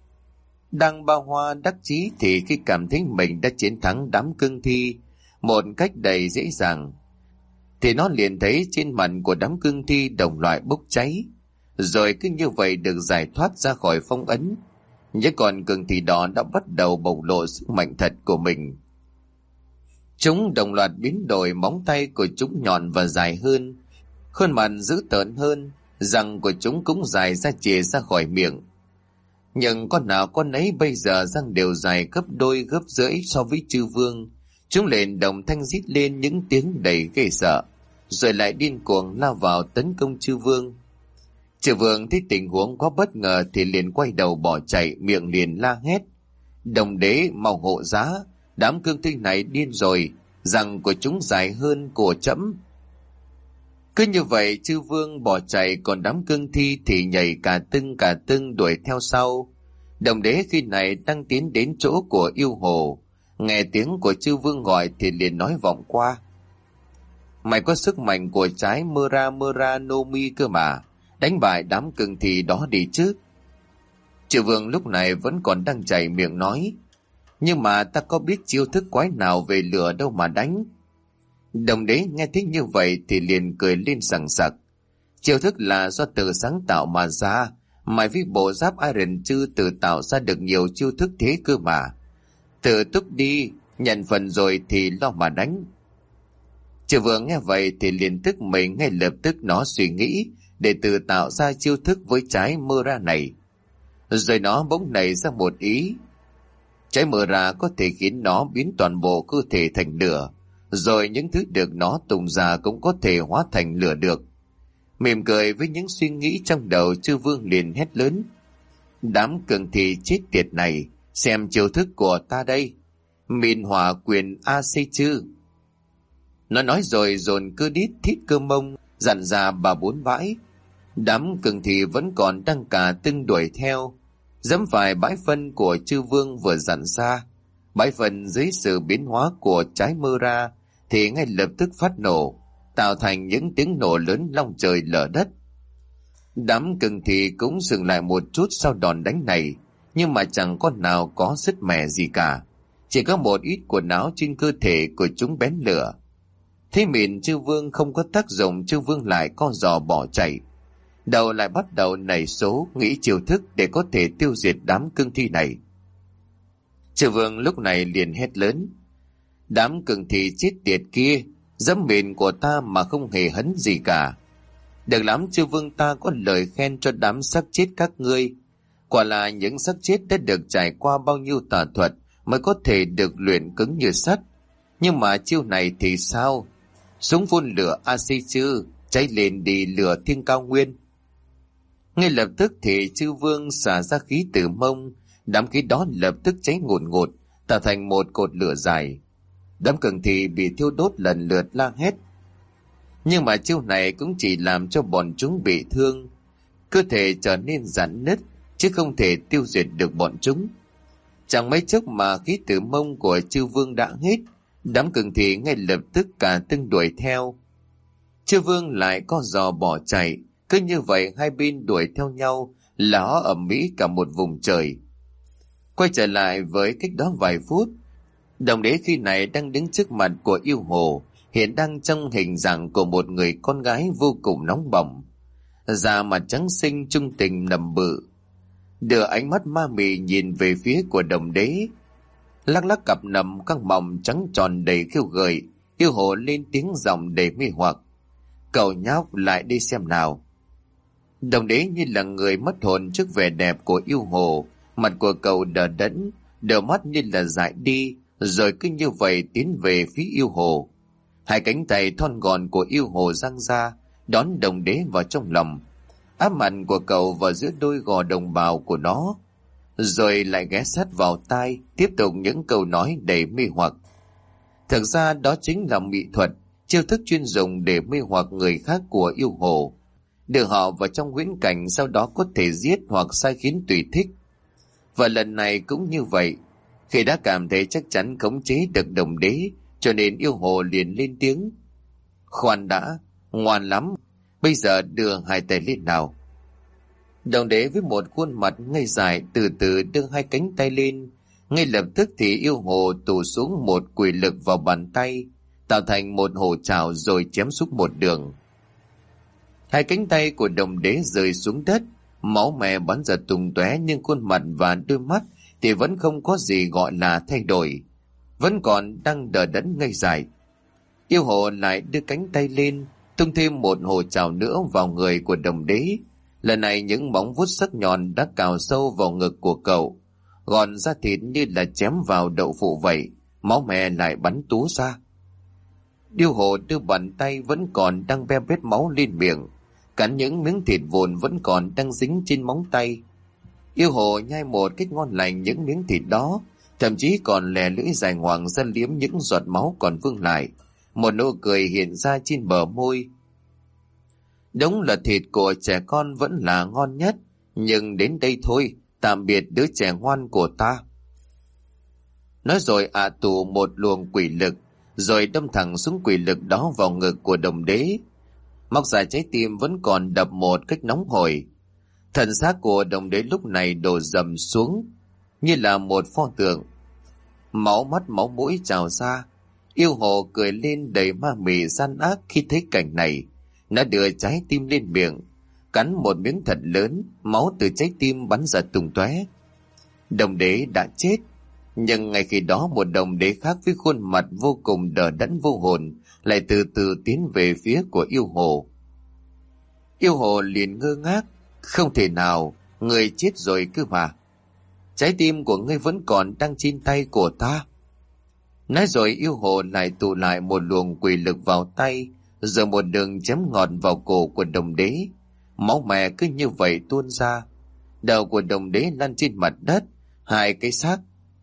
Đang ba hoa đắc chí thì khi cảm thấy mình đã chiến thắng đám cương thi một cách đầy dễ dàng, thì nó liền thấy trên mặt của đám cương thi đồng loại bốc cháy, rồi cứ như vậy được giải thoát ra khỏi phong ấn. Nhưng còn cương thi đó đã bắt đầu bộc lộ sức mạnh thật của mình. Chúng đồng loạt biến đổi, móng tay của chúng nhọn và dài hơn, khuôn mặt dữ tợn hơn, răng của chúng cũng dài ra chìa ra khỏi miệng. Nhưng con nào con ấy bây giờ răng đều dài gấp đôi gấp rưỡi so với chư vương. Chúng liền đồng thanh rít lên những tiếng đầy ghê sợ, rồi lại điên cuồng lao vào tấn công chư vương. Chư vương thấy tình huống quá bất ngờ thì liền quay đầu bỏ chạy, miệng liền la hét. Đồng đế mau hộ giá, đám cương thi này điên rồi, răng của chúng dài hơn của trẫm. Cứ như vậy chư vương bỏ chạy, còn đám cương thi thì nhảy cả tưng đuổi theo sau. Đồng đế khi này đang tiến đến chỗ của yêu hồ, nghe tiếng của chư vương gọi thì liền nói vọng qua. Mày có sức mạnh của trái Mura no Mi cơ mà, đánh bại đám cương thi đó đi chứ. Chư vương lúc này vẫn còn đang chảy miệng nói. Nhưng mà ta có biết chiêu thức quái nào về lửa đâu mà đánh. Đồng đế nghe thấy như vậy thì liền cười lên sằng sặc. Chiêu thức là do tự sáng tạo mà ra, mày với bộ giáp Iron Chư tự tạo ra được nhiều chiêu thức thế cơ mà. Tự túc đi, nhận phần rồi thì lo mà đánh. Chư vương nghe vậy thì liền tức mình, ngay lập tức nó suy nghĩ để tự tạo ra chiêu thức với trái Mura này. Rồi nó bỗng nảy ra một ý. Trái Mura có thể khiến nó biến toàn bộ cơ thể thành lửa, rồi những thứ được nó tung ra cũng có thể hóa thành lửa được. Mỉm cười với những suy nghĩ trong đầu, chư vương liền hét lớn. Đám cường thi chết tiệt này, xem chiêu thức của ta đây. Mìn hỏa quyền AC chư. Nó nói rồi dồn cơ đít thít cơ mông, dặn ra bà bốn bãi. Đám cường thi vẫn còn đang cả tưng đuổi theo, dẫm phải bãi phân của chư vương vừa dặn ra. Bãi phân dưới sự biến hóa của trái Mura thì ngay lập tức phát nổ. tạo thành những tiếng nổ lớn long trời lở đất. Đám cừng thì cũng dừng lại một chút sau đòn đánh này, nhưng mà chẳng con nào có sứt mẻ gì cả. Chỉ có một ít quần áo trên cơ thể của chúng bén lửa. Thế Mịn Chư Vương không có tác dụng, Chư Vương lại co giò bỏ chạy. Đầu lại bắt đầu nảy số, nghĩ chiêu thức để có thể tiêu diệt đám cương thi này. Chư Vương lúc này liền hét lớn: đám cương thi chết tiệt kia, dẫm mịn của ta mà không hề hấn gì cả. Được lắm Chư Vương, ta có lời khen cho đám xác chết các ngươi. Quả là những xác chết đã được trải qua bao nhiêu tà thuật mới có thể được luyện cứng như sắt. Nhưng mà chiêu này thì sao? Súng phun lửa A-si-chư, cháy lên đi lửa thiên cao nguyên. Ngay lập tức thì Chư Vương xả ra khí từ mông, đám khí đó lập tức cháy ngùn ngụt, tạo thành một cột lửa dài. Đám cừng thì bị thiêu đốt lần lượt la hét. Nhưng mà chiêu này cũng chỉ làm cho bọn chúng bị thương, cơ thể trở nên rạn nứt, chứ không thể tiêu diệt được bọn chúng. Chẳng mấy chốc mà khí tử mông của Chư Vương đã hết, đám cừng thì ngay lập tức cả tưng đuổi theo. Chư Vương lại co giò bỏ chạy, cứ như vậy hai bên đuổi theo nhau, ló ầm ĩ cả một vùng trời. Quay trở lại với cách đó vài phút, Đồng Đế khi này đang đứng trước mặt của yêu hồ, hiện đang trong hình dạng của một người con gái vô cùng nóng bỏng, da mặt trắng xinh trung tình nầm bự, đưa ánh mắt ma mị nhìn về phía của Đồng Đế, lắc lắc cặp nằm căng mỏng trắng tròn đầy khiêu gợi. Yêu hồ lên tiếng giọng đầy mê hoặc: cậu nhóc lại đi xem nào. Đồng Đế như là người mất hồn trước vẻ đẹp của yêu hồ, mặt của cậu đờ đẫn, đôi mắt như là dại đi, rồi cứ như vậy tiến về phía yêu hồ. Hai cánh tay thon gọn của yêu hồ giang ra, đón Đồng Đế vào trong lòng, áp mặt của cậu vào giữa đôi gò đồng bào của nó, rồi lại ghé sát vào tai, tiếp tục những câu nói đầy mê hoặc. Thực ra đó chính là mỹ thuật, chiêu thức chuyên dùng để mê hoặc người khác của yêu hồ, đưa họ vào trong huyễn cảnh, sau đó có thể giết hoặc sai khiến tùy thích. Và lần này cũng như vậy, khi đã cảm thấy chắc chắn khống chế được Đồng Đế, cho nên yêu hồ liền lên tiếng: khoan đã, ngoan lắm, bây giờ đưa hai tay lên nào. Đồng Đế với một khuôn mặt ngây dài từ từ đưa hai cánh tay lên. Ngay lập tức thì yêu hồ tụ xuống một quỷ lực vào bàn tay, tạo thành một hổ trảo rồi chém xuống một đường. Hai cánh tay của Đồng Đế rơi xuống đất, máu me bắn ra tung tóe, nhưng khuôn mặt và đôi mắt thì vẫn không có gì gọi là thay đổi, vẫn còn đang đờ đẫn ngây dài. Yêu hồ lại đưa cánh tay lên, tung thêm một hổ trảo nữa vào người của Đồng Đế. Lần này những móng vuốt sắc nhọn đã cào sâu vào ngực của cậu, gòn da thịt như là chém vào đậu phụ vậy, máu me lại bắn túa ra. Điêu hồ đưa bàn tay vẫn còn đang be bết máu lên miệng, cắn những miếng thịt vụn vẫn còn đang dính trên móng tay. Yêu hồ nhai một cách ngon lành những miếng thịt đó, thậm chí còn lè lưỡi dài ngoằng ra liếm những giọt máu còn vương lại. Một nụ cười hiện ra trên bờ môi. Đúng là thịt của trẻ con vẫn là ngon nhất, nhưng đến đây thôi, tạm biệt đứa trẻ ngoan của ta. Nói rồi tụ một luồng quỷ lực, rồi đâm thẳng xuống quỷ lực đó vào ngực của Đồng Đế. Móc ra trái tim vẫn còn đập một cách nóng hổi. Thần xác của Đồng Đế lúc này đổ dầm xuống như là một pho tượng, máu mắt máu mũi trào ra. Yêu hồ cười lên đầy ma mị gian ác khi thấy cảnh này. Nó đưa trái tim lên miệng, cắn một miếng thật lớn, máu từ trái tim bắn ra tung tóe. Đồng Đế đã chết, nhưng ngay khi đó một Đồng Đế khác với khuôn mặt vô cùng đờ đẫn vô hồn lại từ từ tiến về phía của yêu hồ. Yêu hồ liền ngơ ngác: không thể nào, người chết rồi cơ mà. Trái tim của ngươi vẫn còn đang trên tay của ta. Nói rồi yêu hồ lại tụ lại một luồng quỷ lực vào tay, rồi một đường chém ngọt vào cổ của Đồng Đế. Máu me cứ như vậy tuôn ra. Đầu của Đồng Đế lăn trên mặt đất, hai cái xác,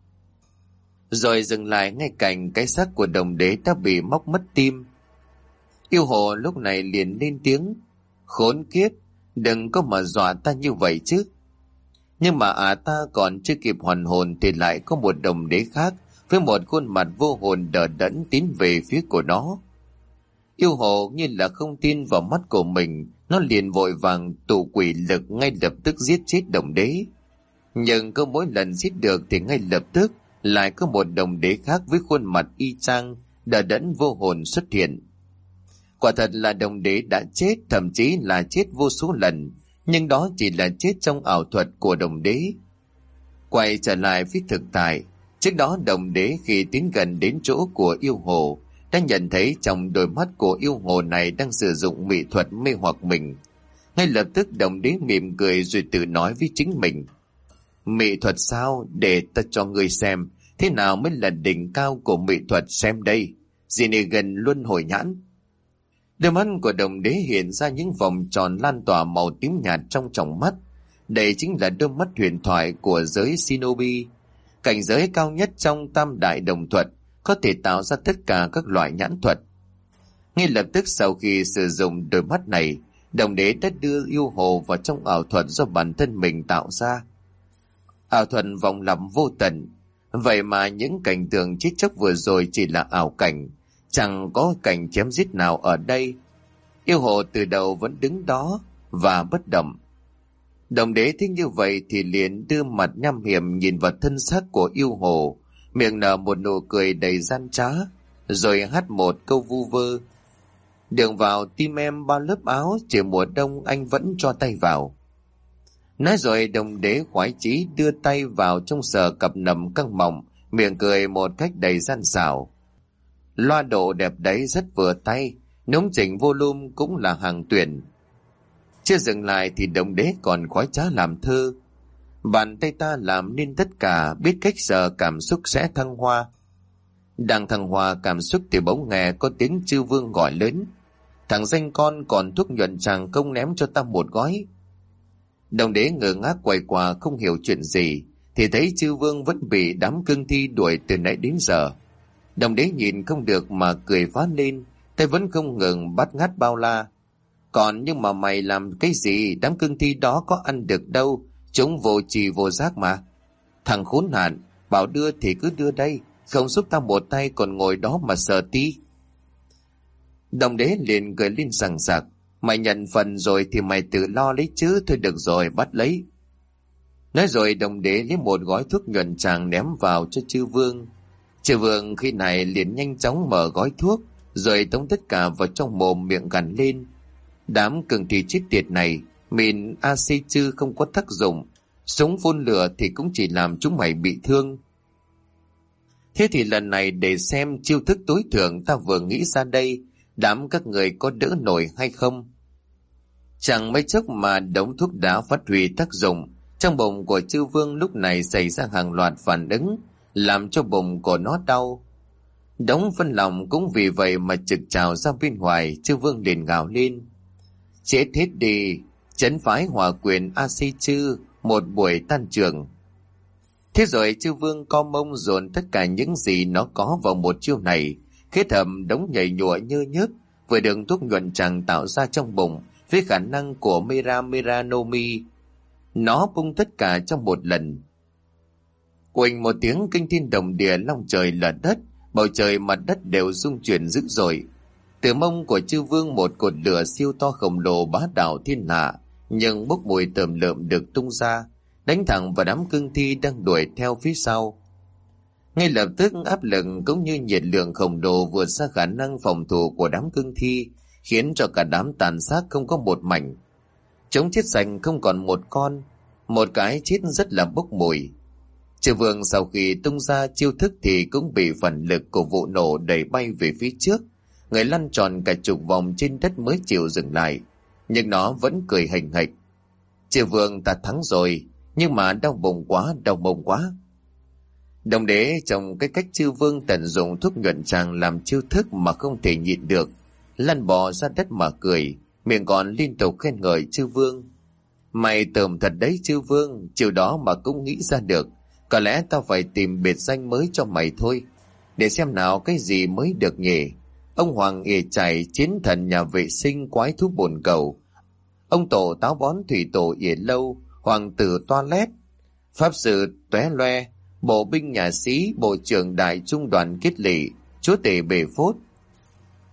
rồi dừng lại ngay cạnh cái xác của Đồng Đế đã bị móc mất tim. Yêu hồ lúc này liền lên tiếng: khốn kiếp, đừng có mà dọa ta như vậy chứ. Nhưng mà ta còn chưa kịp hoàn hồn thì lại có một Đồng Đế khác với một khuôn mặt vô hồn đờ đẫn tiến về phía của nó. Yêu hồ như là không tin vào mắt của mình, nó liền vội vàng tụ quỷ lực ngay lập tức giết chết đồng đế. Nhưng cứ mỗi lần giết được thì ngay lập tức lại có một đồng đế khác với khuôn mặt y chang, đờ đẫn vô hồn xuất hiện. Quả thật là đồng đế đã chết, thậm chí là chết vô số lần, nhưng đó chỉ là chết trong ảo thuật của đồng đế. Quay trở lại với thực tại, trước đó đồng đế khi tiến gần đến chỗ của yêu hồ đã nhận thấy trong đôi mắt của yêu hồ này đang sử dụng mỹ thuật mê hoặc mình. Ngay lập tức đồng đế mỉm cười rồi tự nói với chính mình: mỹ thuật sao? Để ta cho ngươi xem thế nào mới là đỉnh cao của mỹ thuật xem đây. Gần luân hồi nhãn. Đôi mắt của đồng đế hiện ra những vòng tròn lan tỏa màu tím nhạt trong tròng mắt. Đây chính là đôi mắt huyền thoại của giới shinobi, cảnh giới cao nhất trong tam đại đồng thuật, có thể tạo ra tất cả các loại nhãn thuật. Ngay lập tức sau khi sử dụng đôi mắt này, đồng đế đã đưa yêu hồ vào trong ảo thuật do bản thân mình tạo ra. Ảo thuật vòng lặp vô tận, vậy mà những cảnh tượng chết chóc vừa rồi chỉ là ảo cảnh, chẳng có cảnh chém giết nào ở đây. Yêu hồ từ đầu vẫn đứng đó và bất động. Đồng đế thấy như vậy thì liền đưa mặt nham hiểm nhìn vào thân xác của yêu hồ, miệng nở một nụ cười đầy gian trá, rồi hát một câu vu vơ: đường vào tim em bao lớp áo, chỉ mùa đông anh vẫn cho tay vào. Nói rồi đồng đế khoái chí đưa tay vào trong sờ cặp nầm căng mỏng, miệng cười một cách đầy gian xảo. Loa độ đẹp đấy, rất vừa tay, nóng chỉnh volume cũng là hàng tuyển. Chưa dừng lại thì đồng đế còn khoái trá làm thơ: bàn tay ta làm nên tất cả, biết cách sờ cảm xúc sẽ thăng hoa. Đang thăng hoa cảm xúc thì bỗng nghe có tiếng chư vương gọi lớn: thằng danh con, còn thuốc nhuận chàng công ném cho ta một gói. Đồng đế ngơ ngác quay qua không hiểu chuyện gì, thì thấy chư vương vẫn bị đám cương thi đuổi từ nãy đến giờ. Đồng đế nhìn không được mà cười phá lên, tay vẫn không ngừng bắt ngắt bao la: còn nhưng mà mày làm cái gì, đám cương thi đó có ăn được đâu, chúng vô trì vô giác mà. Thằng khốn nạn, bảo đưa thì cứ đưa đây, không giúp tao một tay còn ngồi đó mà sờ tí. Đồng đế liền cười lên rằng rạc: mày nhận phần rồi thì mày tự lo lấy chứ, thôi được rồi, bắt lấy. Nói rồi đồng đế lấy một gói thuốc nhuận tràng ném vào cho chư vương. Chư vương khi này liền nhanh chóng mở gói thuốc, rồi tống tất cả vào trong mồm miệng gằn lên: đám cường thi chết tiệt này, mìn AC chư không có tác dụng, súng phun lửa thì cũng chỉ làm chúng mày bị thương. Thế thì lần này để xem chiêu thức tối thượng ta vừa nghĩ ra đây, đám các người có đỡ nổi hay không. Chẳng mấy chốc mà đống thuốc đã phát huy tác dụng, trong bụng của chư vương lúc này xảy ra hàng loạt phản ứng, làm cho bụng của nó đau. Đống phân lòng cũng vì vậy mà trực trào ra bên ngoài. Chư vương liền gào lên: chết hết đi, trấn phái hòa quyền AC chư, một buổi tan trường. Thế rồi chư vương co mông dồn tất cả những gì nó có vào một chiêu này, kết hợp đống nhảy nhụa nhơ nhớp với đường thuốc nhuận tràng tạo ra trong bụng với khả năng của Miranomi. Nó bung tất cả trong một lần. Quỳnh một tiếng kinh thiên động địa, long trời lở đất, bầu trời mặt đất đều rung chuyển dữ dội. Từ mông của chư vương một cột lửa siêu to khổng lồ bá đạo thiên hạ, nhưng bốc mùi tởm lợm được tung ra, đánh thẳng vào đám cương thi đang đuổi theo phía sau. Ngay lập tức áp lực cũng như nhiệt lượng khổng lồ vượt xa khả năng phòng thủ của đám cương thi, khiến cho cả đám tàn xác không có một mảnh. Chúng chết sạch không còn một con, một cái chết rất là bốc mùi. Chư vương sau khi tung ra chiêu thức thì cũng bị phản lực của vụ nổ đẩy bay về phía trước, người lăn tròn cả chục vòng trên đất mới chịu dừng lại, nhưng nó vẫn cười hình hạch: chư vương ta thắng rồi, nhưng mà đau bụng quá, đau bụng quá. Đồng đế trong cái cách chư vương tận dụng thuốc nhuận tràng làm chiêu thức mà không thể nhịn được, lăn bò ra đất mà cười, miệng còn liên tục khen ngợi chư vương: mày tởm thật đấy chư vương, chiều đó mà cũng nghĩ ra được, có lẽ tao phải tìm biệt danh mới cho mày thôi, để xem nào cái gì mới được nhỉ. Ông hoàng ỉa chảy, chiến thần nhà vệ sinh, quái thú bồn cầu, ông tổ táo bón, thủy tổ ỉa lâu, hoàng tử toilet, pháp sư tóe loe, bộ binh nhà sĩ, bộ trưởng đại trung đoàn kết lỵ, chúa tể bể phốt.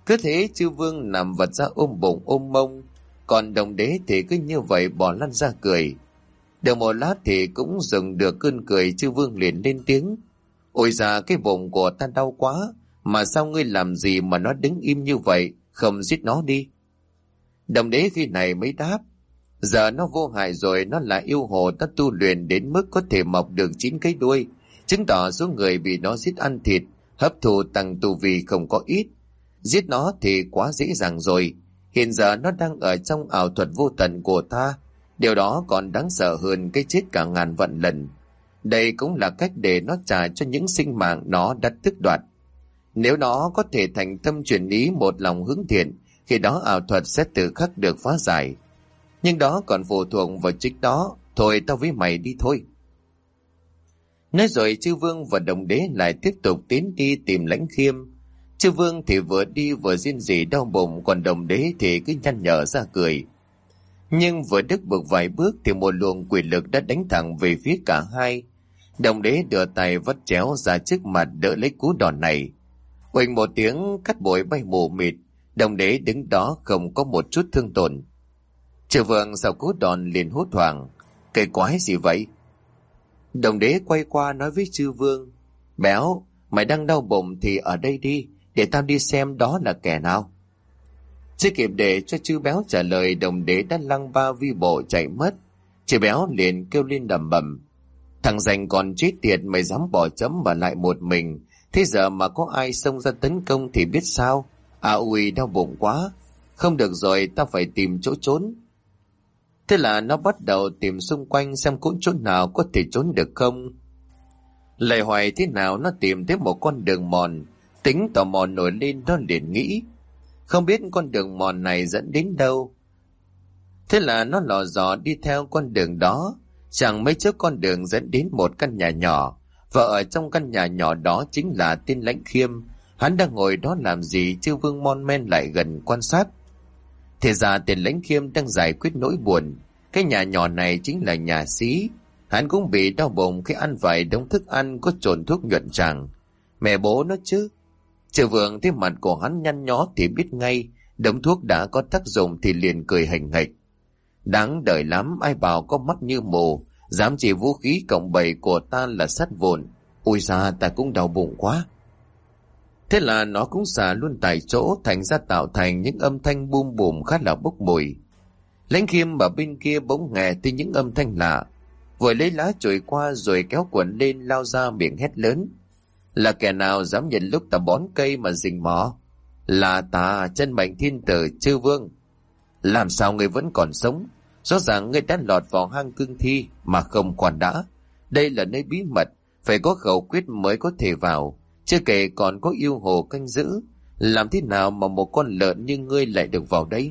Cứ thế chư vương nằm vật ra ôm bụng ôm mông, còn đồng đế thì cứ như vậy bỏ lăn ra cười. Được một lát thì cũng dừng được cơn cười, chư vương liền lên tiếng: ôi già, cái bụng của ta đau quá, mà sao ngươi làm gì mà nó đứng im như vậy, không giết nó đi? Đồng đế khi này mới đáp: giờ nó vô hại rồi, nó là yêu hồ đã tu luyện đến mức có thể mọc được 9 cái đuôi, chứng tỏ số người bị nó giết ăn thịt, hấp thụ tăng tu vi không có ít. Giết nó thì quá dễ dàng rồi. Hiện giờ nó đang ở trong ảo thuật vô tận của ta. Điều đó còn đáng sợ hơn cái chết cả ngàn vạn lần. Đây cũng là cách để nó trả cho những sinh mạng nó đã tước đoạt. Nếu nó có thể thành tâm chuyển ý, một lòng hướng thiện, khi đó ảo thuật sẽ tự khắc được phá giải. Nhưng đó còn phụ thuộc vào chính đó. Thôi tao với mày đi thôi. Nói rồi chư vương và đồng đế lại tiếp tục tiến đi tìm Lãnh Khiêm. Chư vương thì vừa đi vừa rên rỉ đau bụng, còn đồng đế thì cứ nhăn nhở ra cười. Nhưng vừa đứt bước vài bước thì một luồng quỷ lực đã đánh thẳng về phía cả hai. Đồng đế đưa tay vắt chéo ra trước mặt đỡ lấy cú đòn này. Uỳnh một tiếng, cát bụi bay mù mịt. Đồng đế đứng đó không có một chút thương tổn. Chư vương sau cú đòn liền hốt hoảng: cái quái gì vậy? Đồng đế quay qua nói với chư vương: béo, mày đang đau bụng thì ở đây đi, để tao đi xem đó là kẻ nào. Chưa kịp để cho chư béo trả lời, đồng đế đã lăng ba vi bộ chạy mất. Chư béo liền kêu lên đầm bầm: thằng rành còn chết tiệt, mày dám bỏ chấm mà lại một mình, thế giờ mà có ai xông ra tấn công thì biết sao? À ui, đau bụng quá, không được rồi, tao phải tìm chỗ trốn. Thế là nó bắt đầu tìm xung quanh xem có chỗ nào có thể trốn được không. Lại hoài thế nào nó tìm thấy một con đường mòn. Tính tò mò nổi lên, nó liền nghĩ không biết con đường mòn này dẫn đến đâu. Thế là nó lò dò đi theo con đường đó. Chẳng mấy chốc con đường dẫn đến một căn nhà nhỏ, và ở trong căn nhà nhỏ đó chính là tên Lãnh Khiêm. Hắn đang ngồi đó làm gì? Chư vương mon men lại gần quan sát. Thì ra tên Lãnh Khiêm đang giải quyết nỗi buồn. Cái nhà nhỏ này chính là nhà xí. Hắn cũng bị đau bụng khi ăn vài đống thức ăn có trộn thuốc nhuận tràng. Mẹ bố nó chứ. Chư vương thấy mặt của hắn nhăn nhó thì biết ngay đống thuốc đã có tác dụng, thì liền cười hành hạch: đáng đời lắm, ai bảo có mắt như mù, dám chỉ vũ khí cộng 7 của ta là sắt vụn. Ui da, ta cũng đau bụng quá. Thế là nó cũng xả luôn tại chỗ, thành ra tạo thành những âm thanh bum bùm khá là bốc mùi. Lãnh Khiêm ở bên kia bỗng nghe thấy những âm thanh lạ, vội lấy lá chổi qua rồi kéo quần lên lao ra, miệng hét lớn: là kẻ nào dám nhận lúc ta bón cây mà rình mò? Là ta, chân mệnh thiên tử chư vương. Làm sao ngươi vẫn còn sống? Rõ ràng ngươi đã lọt vào hang cương thi mà không còn đã. Đây là nơi bí mật, phải có khẩu quyết mới có thể vào, chưa kể còn có yêu hồ canh giữ. Làm thế nào mà một con lợn như ngươi lại được vào đây?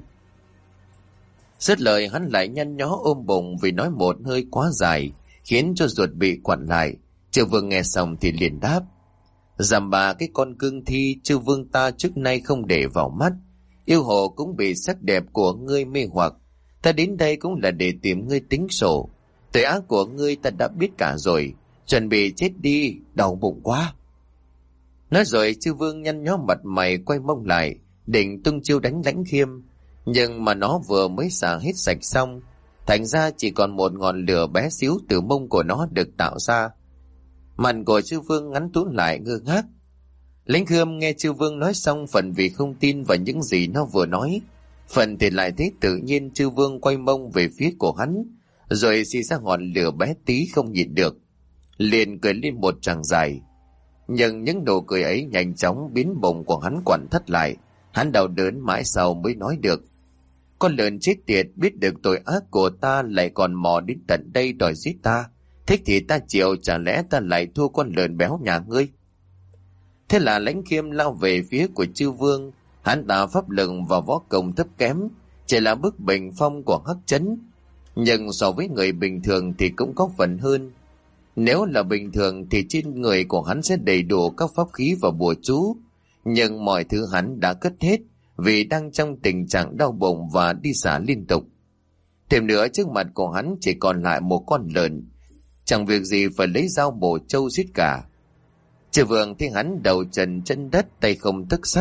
Dứt lời hắn lại nhăn nhó ôm bụng vì nói một hơi quá dài, khiến cho ruột bị quặn lại. Chư vương nghe xong thì liền đáp: dằm bà cái con cương thi, chư vương ta trước nay không để vào mắt. Yêu hồ cũng bị sắc đẹp của ngươi mê hoặc. Ta đến đây cũng là để tìm ngươi tính sổ. Tội ác của ngươi ta đã biết cả rồi. Chuẩn bị chết đi, đau bụng quá. Nói rồi chư vương nhăn nhó mặt mày, quay mông lại định tung chiêu đánh Lãnh Khiêm. Nhưng mà nó vừa mới xả hết sạch xong, thành ra chỉ còn một ngọn lửa bé xíu từ mông của nó được tạo ra. Mặt của chư vương ngắn tún lại ngơ ngác. Lãnh Khiêm nghe chư vương nói xong, phần vì không tin vào những gì nó vừa nói, phần thì lại thấy tự nhiên chư vương quay mông về phía của hắn, rồi xì ra ngọn lửa bé tí không nhịn được, liền cười lên một tràng dài. Nhưng những nụ cười ấy nhanh chóng biến bụng của hắn quặn thắt lại. Hắn đau đớn mãi sau mới nói được: con lợn chết tiệt, biết được tội ác của ta lại còn mò đến tận đây đòi giết ta. Thích thì ta chịu, chả lẽ ta lại thua con lợn béo nhà ngươi? Thế là Lãnh Khiêm lao về phía của chư vương. Hắn ta pháp lực và võ công thấp kém, chỉ là bức bình phong của Hắc Chấn, nhưng so với người bình thường thì cũng có phần hơn. Nếu là bình thường thì trên người của hắn sẽ đầy đủ các pháp khí và bùa chú, nhưng mọi thứ hắn đã cất hết vì đang trong tình trạng đau bụng và đi xả liên tục. Thêm nữa, trước mặt của hắn chỉ còn lại một con lợn, chẳng việc gì phải lấy dao bổ trâu giết cả. Chư vương thấy hắn đầu trần chân đất, tay không tấc sắt,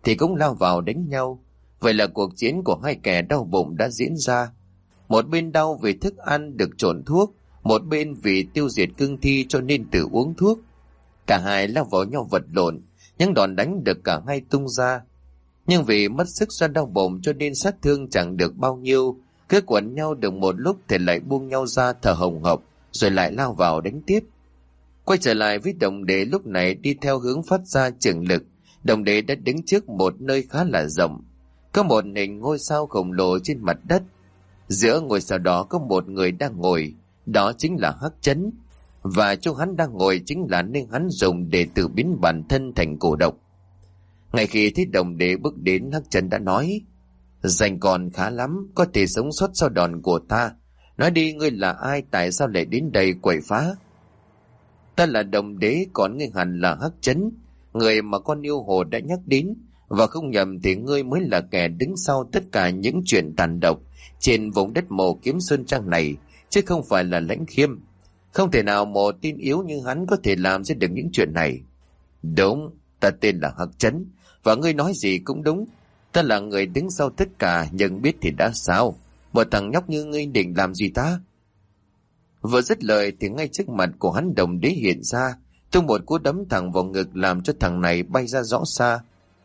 thì cũng lao vào đánh nhau. Vậy là cuộc chiến của hai kẻ đau bụng đã diễn ra. Một bên đau vì thức ăn được trộn thuốc, một bên vì tiêu diệt cương thi cho nên tự uống thuốc. Cả hai lao vào nhau vật lộn, những đòn đánh được cả hai tung ra. Nhưng vì mất sức do đau bụng cho nên sát thương chẳng được bao nhiêu, cứ quấn nhau được một lúc thì lại buông nhau ra thở hồng hộc, rồi lại lao vào đánh tiếp. Quay trở lại với Đồng Đế lúc này đi theo hướng phát ra trường lực. Đồng Đế đã đứng trước một nơi khá là rộng. Có một hình ngôi sao khổng lồ trên mặt đất. Giữa ngôi sao đó có một người đang ngồi, đó chính là Hắc Chấn. Và chỗ hắn đang ngồi chính là nơi hắn dùng để tự biến bản thân thành cổ độc. Ngay khi thấy Đồng Đế bước đến, Hắc Chấn đã nói: "Danh còn khá lắm, có thể sống sót sau đòn của ta. Nói đi, ngươi là ai, tại sao lại đến đây quậy phá?" "Ta là Đồng Đế, còn ngươi hẳn là Hắc Chấn, người mà con yêu hồ đã nhắc đến. Và không nhầm thì ngươi mới là kẻ đứng sau tất cả những chuyện tàn độc trên vùng đất Mộ Kiếm Sơn Trang này, chứ không phải là Lãnh Khiêm. Không thể nào một tin yếu như hắn có thể làm ra được những chuyện này." "Đúng, ta tên là Hắc Chấn, và ngươi nói gì cũng đúng. Ta là người đứng sau tất cả, nhưng biết thì đã sao? Một thằng nhóc như ngươi định làm gì ta?" Vừa dứt lời thì ngay trước mặt của hắn, Đồng Đế hiện ra, tung một cú đấm thẳng vào ngực làm cho thằng này bay ra rõ xa.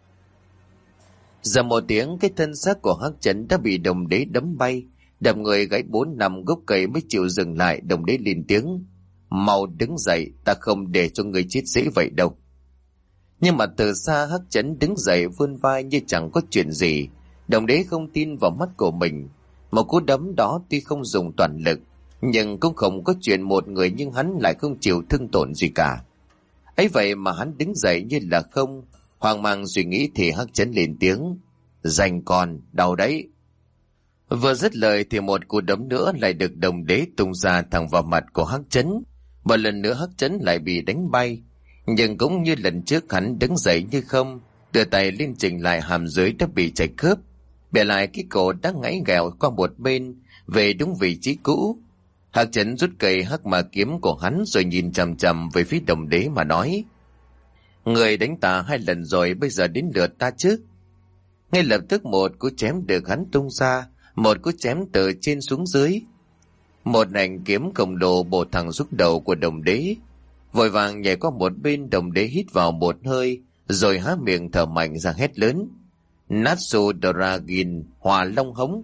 Giờ một tiếng, cái thân xác của Hắc Chấn đã bị Đồng Đế đấm bay, đập người gãy 4-5 gốc cây mới chịu dừng lại. Đồng Đế lên tiếng: "Mau đứng dậy, ta không để cho người chết dễ vậy đâu." Nhưng mà từ xa Hắc Chấn đứng dậy vươn vai như chẳng có chuyện gì. Đồng Đế không tin vào mắt của mình. Một cú đấm đó tuy không dùng toàn lực, nhưng cũng không có chuyện một người nhưng hắn lại không chịu thương tổn gì cả. Ấy vậy mà hắn đứng dậy như là không. Hoang mang suy nghĩ thì Hắc Chấn lên tiếng: "Danh còn, đau đấy." Vừa dứt lời thì một cú đấm nữa lại được Đồng Đế tung ra thẳng vào mặt của Hắc Chấn. Một lần nữa Hắc Chấn lại bị đánh bay, nhưng cũng như lần trước hắn đứng dậy như không, đưa tay lên chỉnh lại hàm dưới đã bị chảy khớp, bẻ lại cái cổ đang ngãy ghẹo qua một bên về đúng vị trí cũ. Hắc Chấn rút cây hắc ma kiếm của hắn rồi nhìn chằm chằm về phía Đồng Đế mà nói: "Người đánh ta 2 lần rồi, bây giờ đến lượt ta chứ." Ngay lập tức một cú chém được hắn tung ra, một cú chém từ trên xuống dưới. Một ảnh kiếm khổng lồ bổ thẳng xuống đầu của Đồng Đế. Vội vàng nhảy qua một bên, Đồng Đế hít vào một hơi rồi há miệng thở mạnh ra hét lớn: "Natsu Dragin, Hỏa Long Hống."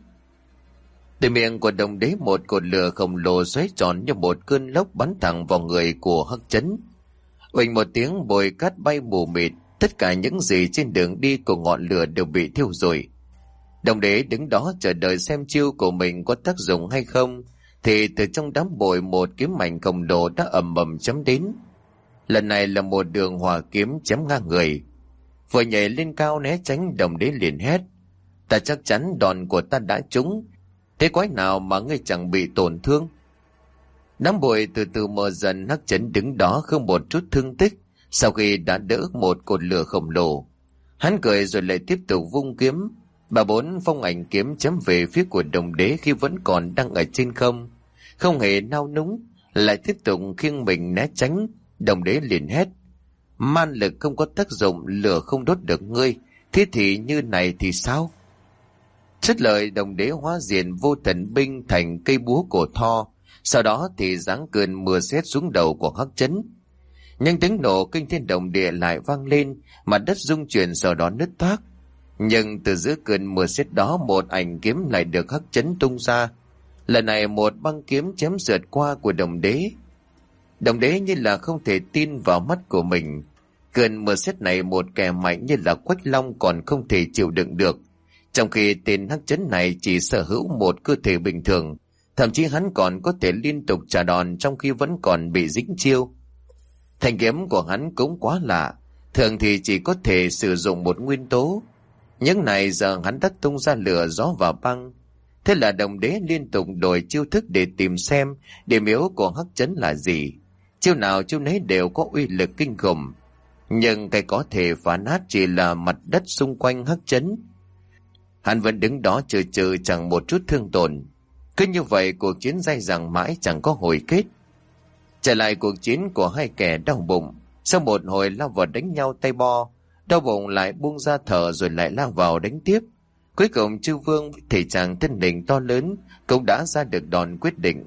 Từ miệng của Đồng Đế một cột lửa khổng lồ xoáy tròn như một cơn lốc bắn thẳng vào người của Hắc Chấn. Uỳnh một tiếng, bụi cát bay mù mịt, tất cả những gì trên đường đi của ngọn lửa đều bị thiêu rụi. Đồng Đế đứng đó chờ đợi xem chiêu của mình có tác dụng hay không, thì từ trong đám bụi một kiếm mạnh khổng lồ đã ầm ầm chém đến. Lần này là một đường hỏa kiếm chém ngang người. Vừa nhảy lên cao né tránh, Đồng Đế liền hét: "Ta chắc chắn đòn của ta đã trúng. Thế quái nào mà ngươi chẳng bị tổn thương?" Đám bụi từ từ mờ dần. Hắc Chấn đứng đó không một chút thương tích, sau khi đã đỡ một cột lửa khổng lồ. Hắn cười rồi lại tiếp tục vung kiếm. 3-4 phong ảnh kiếm chém về phía của Đồng Đế khi vẫn còn đang ở trên không. Không hề nao núng, lại tiếp tục khiêng mình né tránh. Đồng Đế liền hét: "Man lực không có tác dụng, lửa không đốt được ngươi, thế thì như này thì sao?" Dứt lời, Đồng Đế hóa diện vô thần binh thành cây búa cổ thò, sau đó thì giáng cơn mưa sét xuống đầu của Hắc Chấn. Nhưng tiếng nổ kinh thiên động địa lại vang lên, mặt đất rung chuyển sau đó nứt toác. Nhưng từ giữa cơn mưa sét đó, một ảnh kiếm lại được Hắc Chấn tung ra. Lần này một băng kiếm chém sượt qua của Đồng Đế. Đồng Đế như là không thể tin vào mắt của mình. Cơn mưa sét này một kẻ mạnh như là Quách Long còn không thể chịu đựng được, trong khi tên Hắc Chấn này chỉ sở hữu một cơ thể bình thường, thậm chí hắn còn có thể liên tục trả đòn trong khi vẫn còn bị dính chiêu. Thanh kiếm của hắn cũng quá lạ, thường thì chỉ có thể sử dụng một nguyên tố, những này giờ hắn đã tung ra lửa, gió và băng. Thế là Đồng Đế liên tục đổi chiêu thức để tìm xem điểm yếu của Hắc Chấn là gì. Chiêu nào chiêu nấy đều có uy lực kinh khủng, nhưng cái có thể phá nát chỉ là mặt đất xung quanh Hắc Chấn. Hắn vẫn đứng đó trừ trừ chẳng một chút thương tổn. Cứ như vậy cuộc chiến dai dẳng mãi chẳng có hồi kết. Trở lại cuộc chiến của hai kẻ đau bụng, sau một hồi lao vào đánh nhau tay bo, Đau bụng lại buông ra thở rồi lại lao vào đánh tiếp. Cuối cùng Chư Vương thể trạng thân hình to lớn cũng đã ra được đòn quyết định.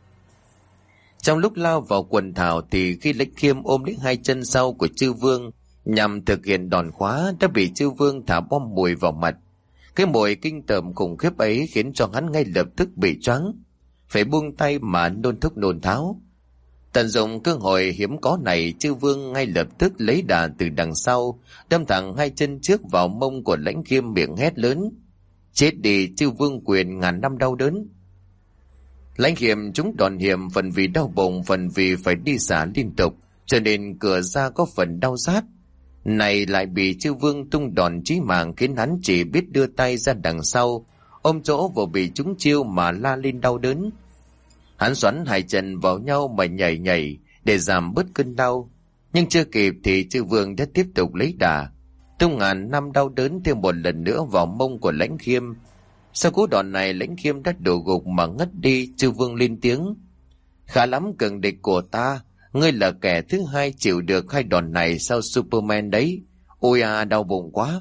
Trong lúc lao vào quần thảo thì khi Lãnh Khiêm ôm lấy hai chân sau của Chư Vương nhằm thực hiện đòn khóa, đã bị Chư Vương thả bom mùi vào mặt. Cái mùi kinh tởm khủng khiếp ấy khiến cho hắn ngay lập tức bị choáng, phải buông tay mà nôn thốc nôn tháo. Tận dụng cơ hội hiếm có này, Chư Vương ngay lập tức lấy đà từ đằng sau đâm thẳng hai chân trước vào mông của Lãnh Khiêm, miệng hét lớn: chết đi Chư Vương quyền ngàn năm đau đớn. Lãnh Khiêm trúng đòn hiểm, phần vì đau bụng, phần vì phải đi xả liên tục, cho nên cửa ra có phần đau rát. Này lại bị Chư Vương tung đòn chí mạng khiến hắn chỉ biết đưa tay ra đằng sau ôm chỗ vừa bị trúng chiêu mà la lên đau đớn. Hắn xoắn hai chân vào nhau mà nhảy nhảy để giảm bớt cơn đau, nhưng chưa kịp thì Chư Vương đã tiếp tục lấy đà tung ngàn năm đau đớn thêm một lần nữa vào mông của Lãnh Khiêm. Sau cú đòn này, Lãnh Khiêm đã đổ gục mà ngất đi. Chư Vương lên tiếng: khá lắm cường địch của ta, ngươi là kẻ thứ hai chịu được hai đòn này sau Superman đấy. Ôi à, đau bụng quá.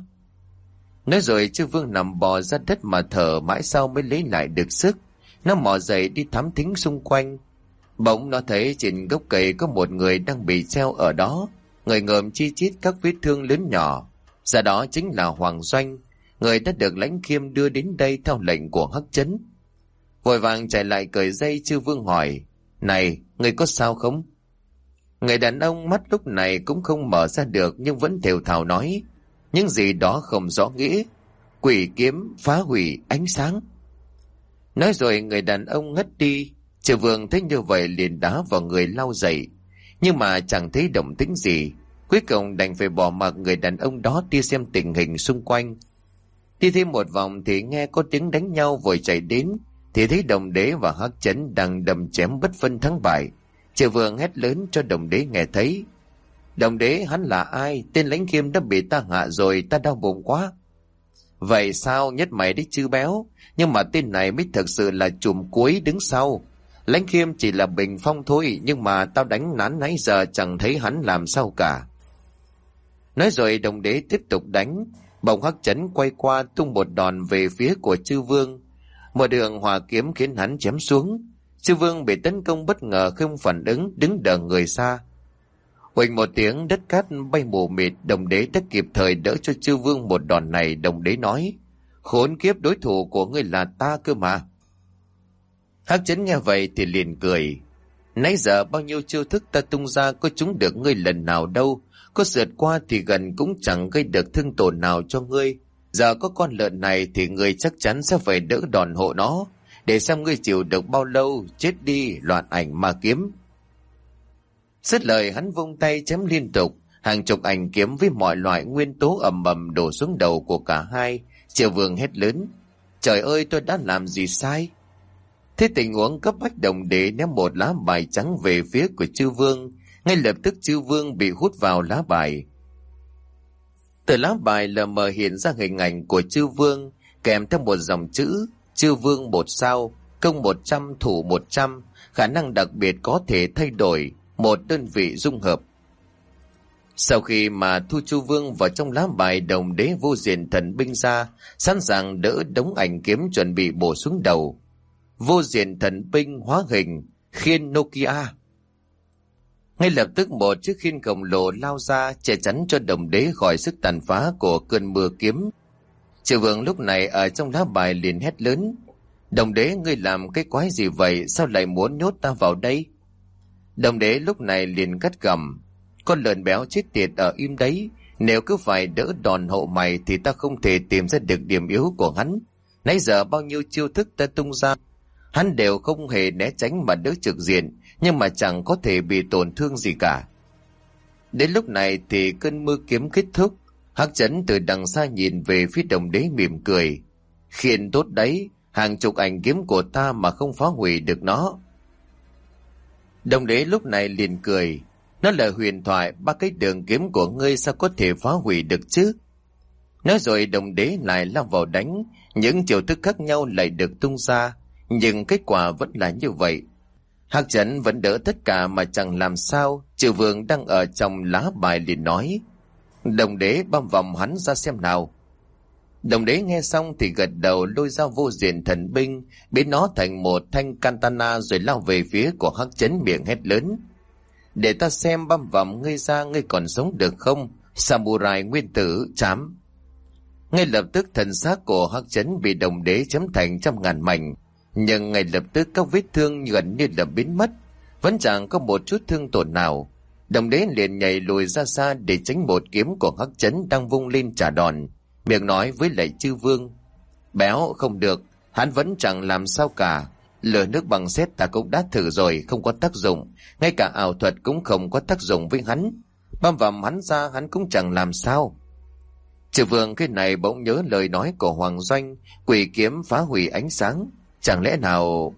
Nói rồi Chư Vương nằm bò ra đất mà thở mãi sau mới lấy lại được sức. Nó mò dậy đi thám thính xung quanh. Bỗng nó thấy trên gốc cây có một người đang bị treo ở đó, người ngợm chi chít các vết thương lớn nhỏ. Ra đó chính là Hoàng Doanh, người đã được Lãnh Khiêm đưa đến đây theo lệnh của Hắc Chấn. Vội vàng chạy lại cởi dây. Chư Vương hỏi: này, người có sao không? Người đàn ông mắt lúc này cũng không mở ra được, nhưng vẫn thều thào nói những gì đó không rõ nghĩa: quỷ kiếm phá hủy ánh sáng. Nói rồi người đàn ông ngất đi. Chư Vương thấy như vậy liền đá vào người lau dậy, nhưng mà chẳng thấy động tĩnh gì. Cuối cùng đành phải bỏ mặc người đàn ông đó đi xem tình hình xung quanh. Đi thêm một vòng thì nghe có tiếng đánh nhau, vội chạy đến thì thấy Đồng Đế và Hắc Chấn đang đâm chém bất phân thắng bại. Chư Vương hét lớn cho Đồng Đế nghe thấy: Đồng Đế, hắn là ai? Tên Lãnh Khiêm đã bị ta hạ rồi, ta đau bụng quá. Vậy sao? Nhất mày đấy Chư Béo, nhưng mà tên này mới thực sự là chùm cuối đứng sau. Lãnh Khiêm chỉ là bình phong thôi, nhưng mà tao đánh nán nãy giờ chẳng thấy hắn làm sao cả. Nói rồi Đồng Đế tiếp tục đánh. Bỗng Hắc Chấn quay qua tung một đòn về phía của Chư Vương. Một đường hỏa kiếm khiến hắn chém xuống. Chư Vương bị tấn công bất ngờ không phản ứng, đứng đờ người xa. Huỳnh một tiếng, đất cát bay mù mịt. Đồng Đế đã kịp thời đỡ cho Chư Vương một đòn này. Đồng Đế nói: khốn kiếp, đối thủ của ngươi là ta cơ mà. Hắc Chấn nghe vậy thì liền cười: nãy giờ bao nhiêu chiêu thức ta tung ra có trúng được ngươi lần nào đâu, có sượt qua thì gần cũng chẳng gây được thương tổn nào cho ngươi. Giờ có con lợn này thì ngươi chắc chắn sẽ phải đỡ đòn hộ nó, để xem ngươi chịu được bao lâu. Chết đi, loạn ảnh ma kiếm. Dứt lời hắn vung tay chém liên tục, hàng chục ảnh kiếm với mọi loại nguyên tố ầm ầm đổ xuống đầu của cả hai. Chư Vương hét lớn: trời ơi, tôi đã làm gì sai? Thế tình huống cấp bách, Đồng Đế ném một lá bài trắng về phía của Chư Vương. Ngay lập tức Chư Vương bị hút vào lá bài. Từ lá bài lờ mờ hiện ra hình ảnh của Chư Vương, kèm theo một dòng chữ: Chư Vương 1 sao, công 100, thủ 100, khả năng đặc biệt có thể thay đổi, một đơn vị dung hợp. Sau khi mà thu Chư Vương vào trong lá bài, Đồng Đế vô diện thần binh ra, sẵn sàng đỡ đống ảnh kiếm chuẩn bị bổ xuống đầu. Vô diện thần binh hóa hình khiên Nokia. Ngay lập tức một chiếc khiên khổng lồ lao ra, che chắn cho Đồng Đế khỏi sức tàn phá của cơn mưa kiếm. Chư Vương lúc này ở trong lá bài liền hét lớn: Đồng Đế, ngươi làm cái quái gì vậy? Sao lại muốn nhốt ta vào đây? Đồng Đế lúc này liền gắt gầm: con lợn béo chết tiệt, ở im đấy. Nếu cứ phải đỡ đòn hộ mày thì ta không thể tìm ra được điểm yếu của hắn. Nãy giờ bao nhiêu chiêu thức ta tung ra, hắn đều không hề né tránh mà đỡ trực diện, nhưng mà chẳng có thể bị tổn thương gì cả. Đến lúc này thì cơn mưa kiếm kết thúc. Hắc Chấn từ đằng xa nhìn về phía Đồng Đế mỉm cười: khiên tốt đấy, hàng chục ảnh kiếm của ta mà không phá hủy được nó. Đồng Đế lúc này liền cười: nó là huyền thoại, 3 cái đường kiếm của ngươi sao có thể phá hủy được chứ? Nói rồi Đồng Đế lại lao vào đánh. Những chiêu thức khác nhau lại được tung ra, nhưng kết quả vẫn là như vậy. Hắc Chấn vẫn đỡ tất cả mà chẳng làm sao. Chư Vương đang ở trong lá bài liền nói: Đồng đế băm vòng hắn ra xem nào. Đồng đế nghe xong thì gật đầu, lôi ra vô diện thần binh, biến nó thành một thanh katana rồi lao về phía của Hắc Chấn, miệng hét lớn: để ta xem băm vòng ngươi ra, ngươi còn sống được không, samurai nguyên tử chám. Ngay lập tức thân xác của Hắc Chấn bị đồng đế chém thành trăm ngàn mảnh, nhưng ngay lập tức các vết thương gần như là biến mất, vẫn chẳng có một chút thương tổn nào. Đồng đế liền nhảy lùi ra xa để tránh một kiếm của Hắc Chấn đang vung lên trả đòn, miệng nói với lại chư vương: béo không được, hắn vẫn chẳng làm sao cả. Lửa nước bằng sét ta cũng đã thử rồi, không có tác dụng, ngay cả ảo thuật cũng không có tác dụng với hắn. Băm vằm hắn ra hắn cũng chẳng làm sao. Chư vương cái này bỗng nhớ lời nói của Hoàng Doanh, quỷ kiếm phá hủy ánh sáng, chẳng lẽ nào...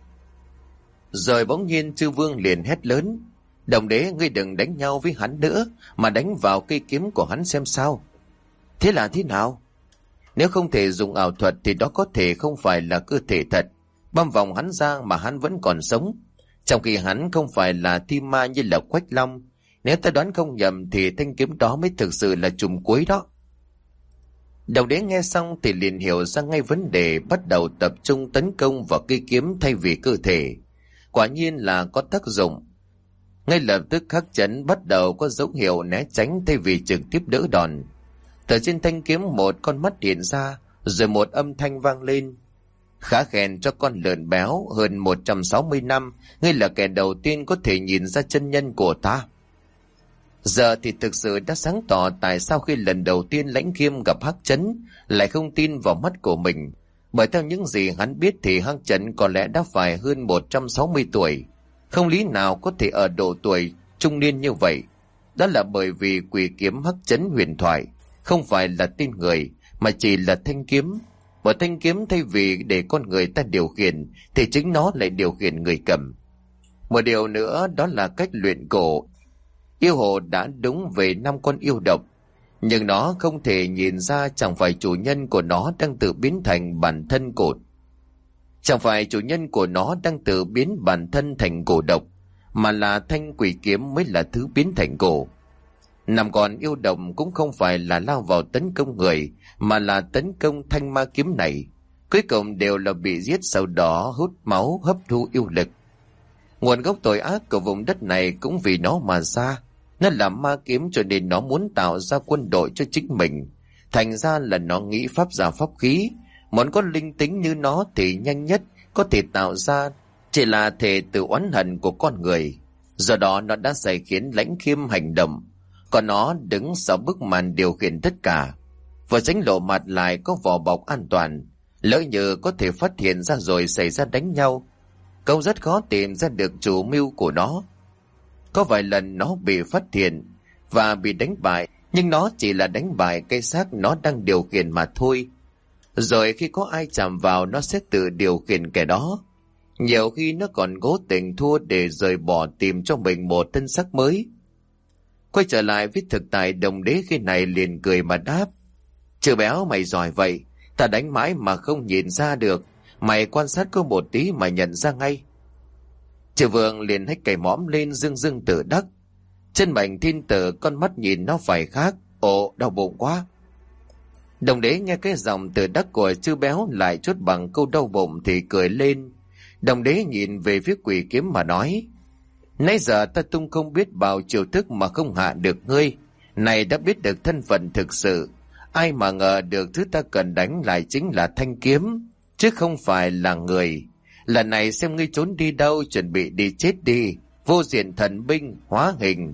Rồi bỗng nhiên chư vương liền hét lớn: đồng đế, ngươi đừng đánh nhau với hắn nữa, mà đánh vào cây kiếm của hắn xem sao. Thế là thế nào? Nếu không thể dùng ảo thuật thì đó có thể không phải là cơ thể thật. Băm vòng hắn ra mà hắn vẫn còn sống, trong khi hắn không phải là thi ma như là Quách Long. Nếu ta đoán không nhầm thì thanh kiếm đó mới thực sự là trùm cuối đó. Đồng đế nghe xong thì liền hiểu ra ngay vấn đề, bắt đầu tập trung tấn công vào cây kiếm thay vì cơ thể. Quả nhiên là có tác dụng. Ngay lập tức Hắc Chấn bắt đầu có dấu hiệu né tránh thay vì trực tiếp đỡ đòn. Từ trên thanh kiếm một con mắt hiện ra, rồi một âm thanh vang lên: khá khen cho con lợn béo, hơn 160 năm, ngươi là kẻ đầu tiên có thể nhìn ra chân nhân của ta. Giờ thì thực sự đã sáng tỏ tại sao khi lần đầu tiên Lãnh Khiêm gặp Hắc Chấn lại không tin vào mắt của mình. Bởi theo những gì hắn biết thì Hắc Chấn có lẽ đã phải hơn 160 tuổi. Không lý nào có thể ở độ tuổi trung niên như vậy. Đó là bởi vì quỷ kiếm Hắc Chấn huyền thoại không phải là tên người, mà chỉ là thanh kiếm. Bởi thanh kiếm thay vì để con người ta điều khiển thì chính nó lại điều khiển người cầm. Một điều nữa đó là cách luyện cổ. Yêu hồ đã đúng về 5 con yêu độc, nhưng nó không thể nhìn ra chẳng phải chủ nhân của nó đang tự biến thành bản thân cổ. Chẳng phải chủ nhân của nó đang tự biến bản thân thành cổ độc, mà là thanh quỷ kiếm mới là thứ biến thành cổ. 5 con yêu độc cũng không phải là lao vào tấn công người, mà là tấn công thanh ma kiếm này. Cuối cùng đều là bị giết, sau đó hút máu hấp thu yêu lực. Nguồn gốc tội ác của vùng đất này cũng vì nó mà ra. Nó là ma kiếm cho nên nó muốn tạo ra quân đội cho chính mình. Thành ra là nó nghĩ pháp giả pháp khí. Muốn có linh tính như nó thì nhanh nhất có thể tạo ra chỉ là thể tự oán hận của con người. Do đó nó đã sai khiến Lãnh Khiêm hành động, còn nó đứng sau bức màn điều khiển tất cả. Và tránh lộ mặt lại có vỏ bọc an toàn, lỡ như có thể phát hiện ra rồi xảy ra đánh nhau. Câu rất khó tìm ra được chủ mưu của nó. Có vài lần nó bị phát hiện và bị đánh bại, nhưng nó chỉ là đánh bại cái xác nó đang điều khiển mà thôi. Rồi khi có ai chạm vào, nó sẽ tự điều khiển kẻ đó. Nhiều khi nó còn cố tình thua để rời bỏ, tìm cho mình một thân xác mới. Quay trở lại với thực tại, đồng đế khi này liền cười mà đáp: Chư béo mày giỏi vậy, ta đánh mãi mà không nhìn ra được, mày quan sát có một tí mà nhận ra ngay. Chư vương liền hét cày mõm lên, dương dương tự đắc. Chân mệnh thiên tử, con mắt nhìn nó phải khác. Ồ, đau bụng quá. Đồng đế nghe cái dòng tự đắc của chư béo lại chốt bằng câu đau bụng thì cười lên. Đồng đế nhìn về phía quỷ kiếm mà nói: Nãy giờ ta tung không biết bao chiêu thức mà không hạ được ngươi, này đã biết được thân phận thực sự. Ai mà ngờ được thứ ta cần đánh lại chính là thanh kiếm, chứ không phải là người. Lần này xem ngươi trốn đi đâu, chuẩn bị đi chết đi, vô diện thần binh hóa hình.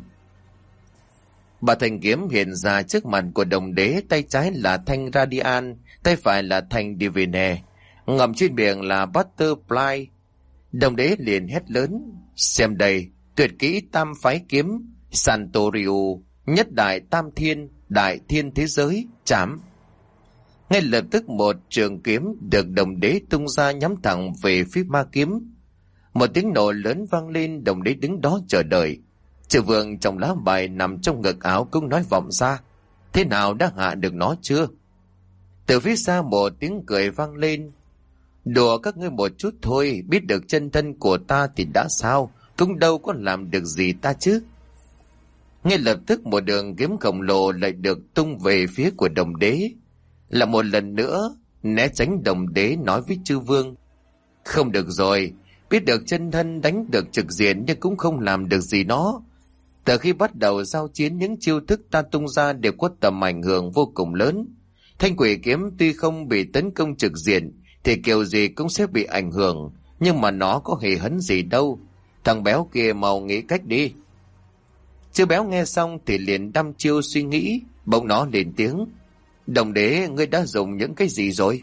Bà thanh kiếm hiện ra trước mặt của đồng đế, tay trái là thanh Radian, tay phải là thanh Divine, ngậm trên miệng là Butterfly. Đồng đế liền hét lớn: Xem đây, tuyệt kỹ tam phái kiếm, Santoriu, nhất đại tam thiên, đại thiên thế giới, chảm. Ngay lập tức một trường kiếm được đồng đế tung ra nhắm thẳng về phía ma kiếm. Một tiếng nổ lớn vang lên, đồng đế đứng đó chờ đợi. Chư vương trong lá bài nằm trong ngực áo cũng nói vọng ra: Thế nào, đã hạ được nó chưa? Từ phía xa một tiếng cười vang lên: Đùa các ngươi một chút thôi, biết được chân thân của ta thì đã sao, cũng đâu có làm được gì ta chứ. Ngay lập tức một đường kiếm khổng lồ lại được tung về phía của Đồng Đế. Là một lần nữa né tránh, Đồng Đế nói với Chư Vương: không được rồi, biết được chân thân đánh được trực diện nhưng cũng không làm được gì nó. Từ khi bắt đầu giao chiến, những chiêu thức ta tung ra đều có tầm ảnh hưởng vô cùng lớn. Thanh quỷ kiếm tuy không bị tấn công trực diện thì kiểu gì cũng sẽ bị ảnh hưởng, nhưng mà nó có hề hấn gì đâu. Thằng béo kia mau nghĩ cách đi. Chư béo nghe xong thì liền đăm chiêu suy nghĩ, bỗng nó lên tiếng: Đồng Đế, ngươi đã dùng những cái gì rồi?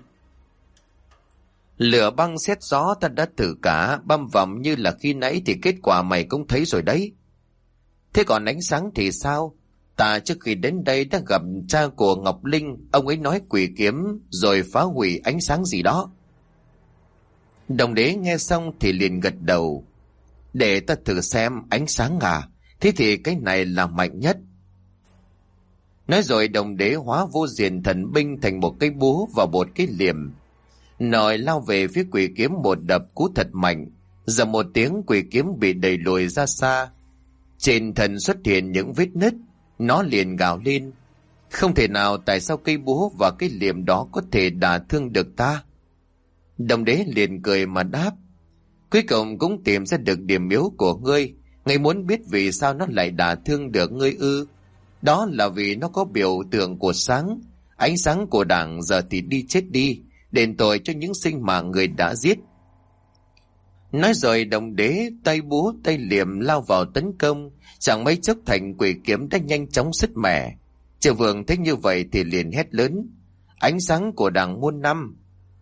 Lửa băng xét gió ta đã thử cả, băm vằm như là khi nãy thì kết quả mày cũng thấy rồi đấy. Thế còn ánh sáng thì sao? Ta trước khi đến đây đã gặp cha của Ngọc Linh, ông ấy nói quỷ kiếm rồi phá hủy ánh sáng gì đó. Đồng Đế nghe xong thì liền gật đầu: để ta thử xem, ánh sáng à? Thế thì cái này là mạnh nhất. Nói rồi Đồng Đế hóa vô diền thần binh thành một cây búa và một cái liềm, nòi lao về phía quỷ kiếm một đập cú thật mạnh. Giờ một tiếng, quỷ kiếm bị đẩy lùi ra xa. Trên thân xuất hiện những vết nứt. Nó liền gào lên: không thể nào, tại sao cây búa và cái liềm đó có thể đả thương được ta? Đồng Đế liền cười mà đáp: cuối cùng cũng tìm ra được điểm yếu của ngươi. Ngươi muốn biết vì sao nó lại đả thương được ngươi ư? Đó là vì nó có biểu tượng của sáng. Ánh sáng của Đảng giờ thì đi chết đi, đền tội cho những sinh mạng người đã giết. Nói rồi Đồng Đế tay búa tay liềm lao vào tấn công. Chẳng mấy chốc thành quỷ kiếm đã nhanh chóng sứt mẻ. Chư Vương thấy như vậy thì liền hét lớn: ánh sáng của Đảng muôn năm!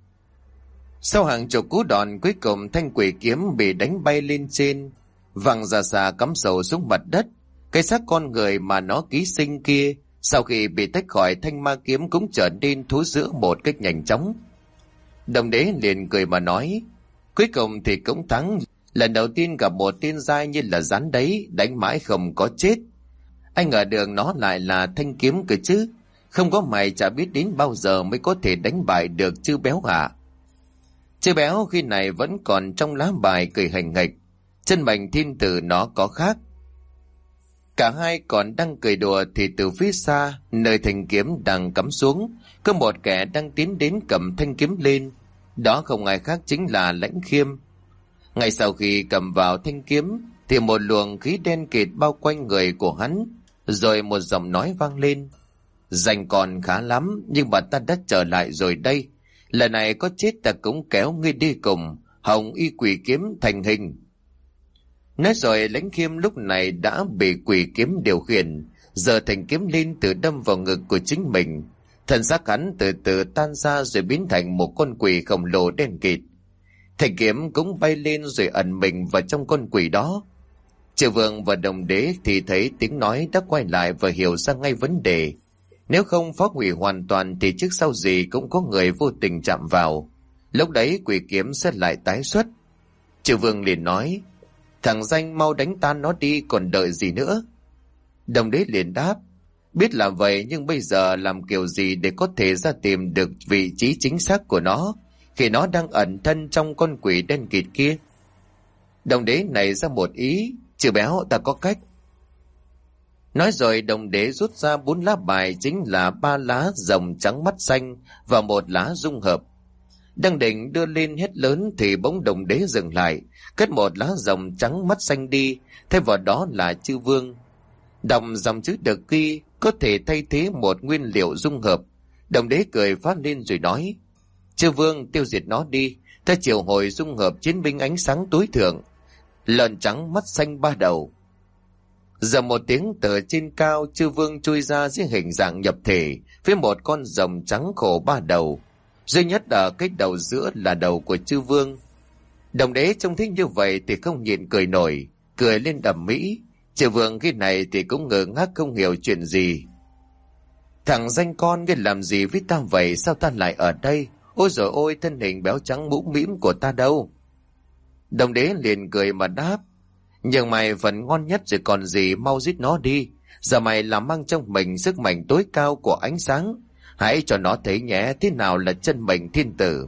Sau hàng chục cú đòn, cuối cùng thanh quỷ kiếm bị đánh bay lên trên, văng ra xa cắm sâu xuống mặt đất. Cái xác con người mà nó ký sinh kia, sau khi bị tách khỏi thanh ma kiếm cũng trở nên thối rữa một cách nhanh chóng. Đồng Đế liền cười mà nói: cuối cùng thì cũng thắng. Lần đầu tiên gặp một tên giai như là rắn đấy, đánh mãi không có chết. Anh ngờ đường nó lại là thanh kiếm cơ chứ. Không có mày chả biết đến bao giờ mới có thể đánh bại được Chư Béo hả? Chư Béo khi này vẫn còn trong lá bài cười hành nghịch. Chân mệnh thiên tử nó có khác. Cả hai còn đang cười đùa thì từ phía xa, nơi thanh kiếm đang cắm xuống, có một kẻ đang tiến đến cầm thanh kiếm lên. Đó không ai khác chính là Lãnh Khiêm. Ngay sau khi cầm vào thanh kiếm thì một luồng khí đen kịt bao quanh người của hắn, rồi một giọng nói vang lên: danh còn khá lắm, nhưng mà ta đã trở lại rồi đây. Lần này có chết ta cũng kéo ngươi đi cùng, hồng y quỷ kiếm thành hình. Nói rồi Lãnh Khiêm lúc này đã bị quỷ kiếm điều khiển, giờ thành kiếm lên tự đâm vào ngực của chính mình. Thân xác hắn từ từ tan ra rồi biến thành một con quỷ khổng lồ đen kịt. Thanh kiếm cũng bay lên rồi ẩn mình vào trong con quỷ đó. Chư Vương và Đồng Đế thì thấy tiếng nói đã quay lại và hiểu ra ngay vấn đề. Nếu không phá hủy hoàn toàn thì trước sau gì cũng có người vô tình chạm vào. Lúc đấy quỷ kiếm sẽ lại tái xuất. Chư Vương liền nói: thằng danh mau đánh tan nó đi, còn đợi gì nữa? Đồng Đế liền đáp: biết là vậy, nhưng bây giờ làm kiểu gì để có thể ra tìm được vị trí chính xác của nó khi nó đang ẩn thân trong con quỷ đen kịt kia? Đồng Đế nảy ra một ý: Chư Béo, ta có cách. Nói rồi Đồng Đế rút ra 4 lá bài, chính là 3 lá rồng trắng mắt xanh và 1 lá dung hợp. Đang định đưa lên hét lớn thì bỗng Đồng Đế dừng lại, cất 1 lá rồng trắng mắt xanh đi, thay vào đó là Chư Vương. Đọc dòng chữ được ghi có thể thay thế một nguyên liệu dung hợp. Đồng Đế cười phát lên rồi nói: Chư Vương, tiêu diệt nó đi, ta triệu hồi dung hợp chiến binh ánh sáng tối thượng, lợn trắng mắt xanh 3 đầu. Giờ một tiếng từ trên cao, Chư Vương chui ra dưới hình dạng nhập thể với một con rồng trắng khổ 3 đầu. Duy nhất ở cái đầu giữa là đầu của Chư Vương. Đồng Đế trông thấy như vậy thì không nhịn cười nổi, cười lên ầm ĩ. Chư Vương khi này thì cũng ngơ ngác không hiểu chuyện gì. Thằng danh con, ngươi làm gì với ta vậy? Sao ta lại ở đây? Ôi giời ôi, thân hình béo trắng mũm mĩm của ta đâu? Đồng Đế liền cười mà đáp: nhưng mày vẫn ngon nhất rồi còn gì, mau giết nó đi. Giờ mày là mang trong mình sức mạnh tối cao của ánh sáng, hãy cho nó thấy nhé thế nào là chân mệnh thiên tử.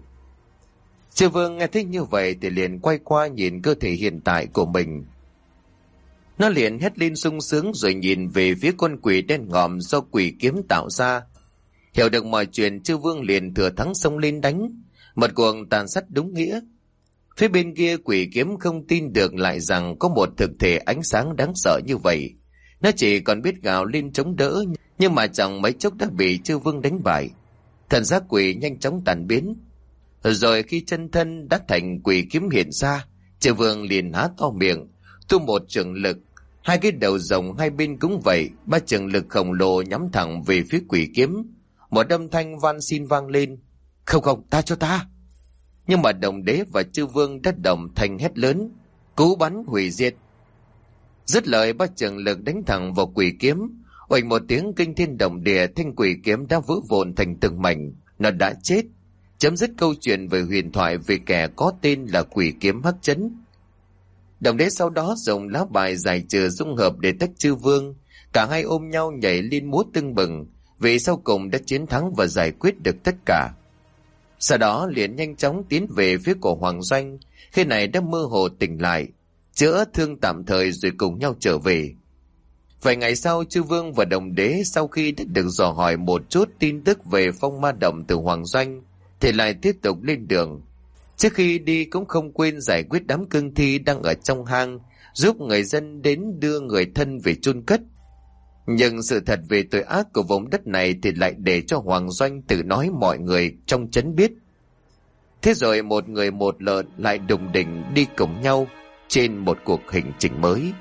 Chư Vương nghe thấy như vậy thì liền quay qua nhìn cơ thể hiện tại của mình. Nó liền hét lên sung sướng rồi nhìn về phía con quỷ đen ngòm do quỷ kiếm tạo ra. Hiểu được mọi chuyện, Chư Vương liền thừa thắng xông lên đánh, một cuộc tàn sát đúng nghĩa. Phía bên kia quỷ kiếm không tin được lại rằng có một thực thể ánh sáng đáng sợ như vậy. Nó chỉ còn biết gào lên chống đỡ, nhưng mà chẳng mấy chốc đã bị Chư Vương đánh bại. Thần giác quỷ nhanh chóng tan biến. Rồi khi chân thân đã thành quỷ kiếm hiện ra, Chư Vương liền há to miệng, tu một trường lực. Hai cái đầu rồng hai bên cũng vậy, ba trường lực khổng lồ nhắm thẳng về phía quỷ kiếm. Một âm thanh van xin vang lên: Không không, ta cho ta. Nhưng mà Đồng Đế và Chư Vương đã đồng thanh hét lớn: Cú bắn hủy diệt. Dứt lời, ba trường lực đánh thẳng vào quỷ kiếm. Oanh một tiếng kinh thiên động địa, thanh quỷ kiếm đã vỡ vụn thành từng mảnh. Nó đã chết, chấm dứt câu chuyện về huyền thoại về kẻ có tên là quỷ kiếm hắc chấn. Đồng Đế sau đó dùng lá bài giải trừ dung hợp để tách Chư Vương. Cả hai ôm nhau nhảy lên múa tưng bừng, vì sau cùng đã chiến thắng và giải quyết được tất cả. Sau đó liền nhanh chóng tiến về phía của Hoàng Doanh. Khi này đã mơ hồ tỉnh lại, chữa thương tạm thời rồi cùng nhau trở về. Vài ngày sau, Chư Vương và Đồng Đế sau khi đã được dò hỏi một chút tin tức về phong ma động từ Hoàng Doanh thì lại tiếp tục lên đường. Trước khi đi cũng không quên giải quyết đám cương thi đang ở trong hang, giúp người dân đến đưa người thân về chôn cất. Nhưng sự thật về tội ác của vùng đất này thì lại để cho Hoàng Doanh tự nói mọi người trong trấn biết. Thế rồi một người một lợn lại đùng đỉnh đi cùng nhau trên một cuộc hành trình mới.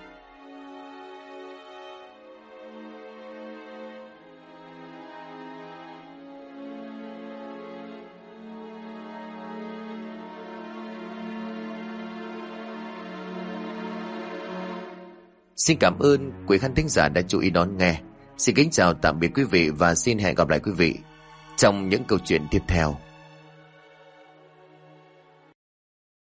Xin cảm ơn quý khán thính giả đã chú ý đón nghe. Xin kính chào tạm biệt quý vị và xin hẹn gặp lại quý vị trong những câu chuyện tiếp theo.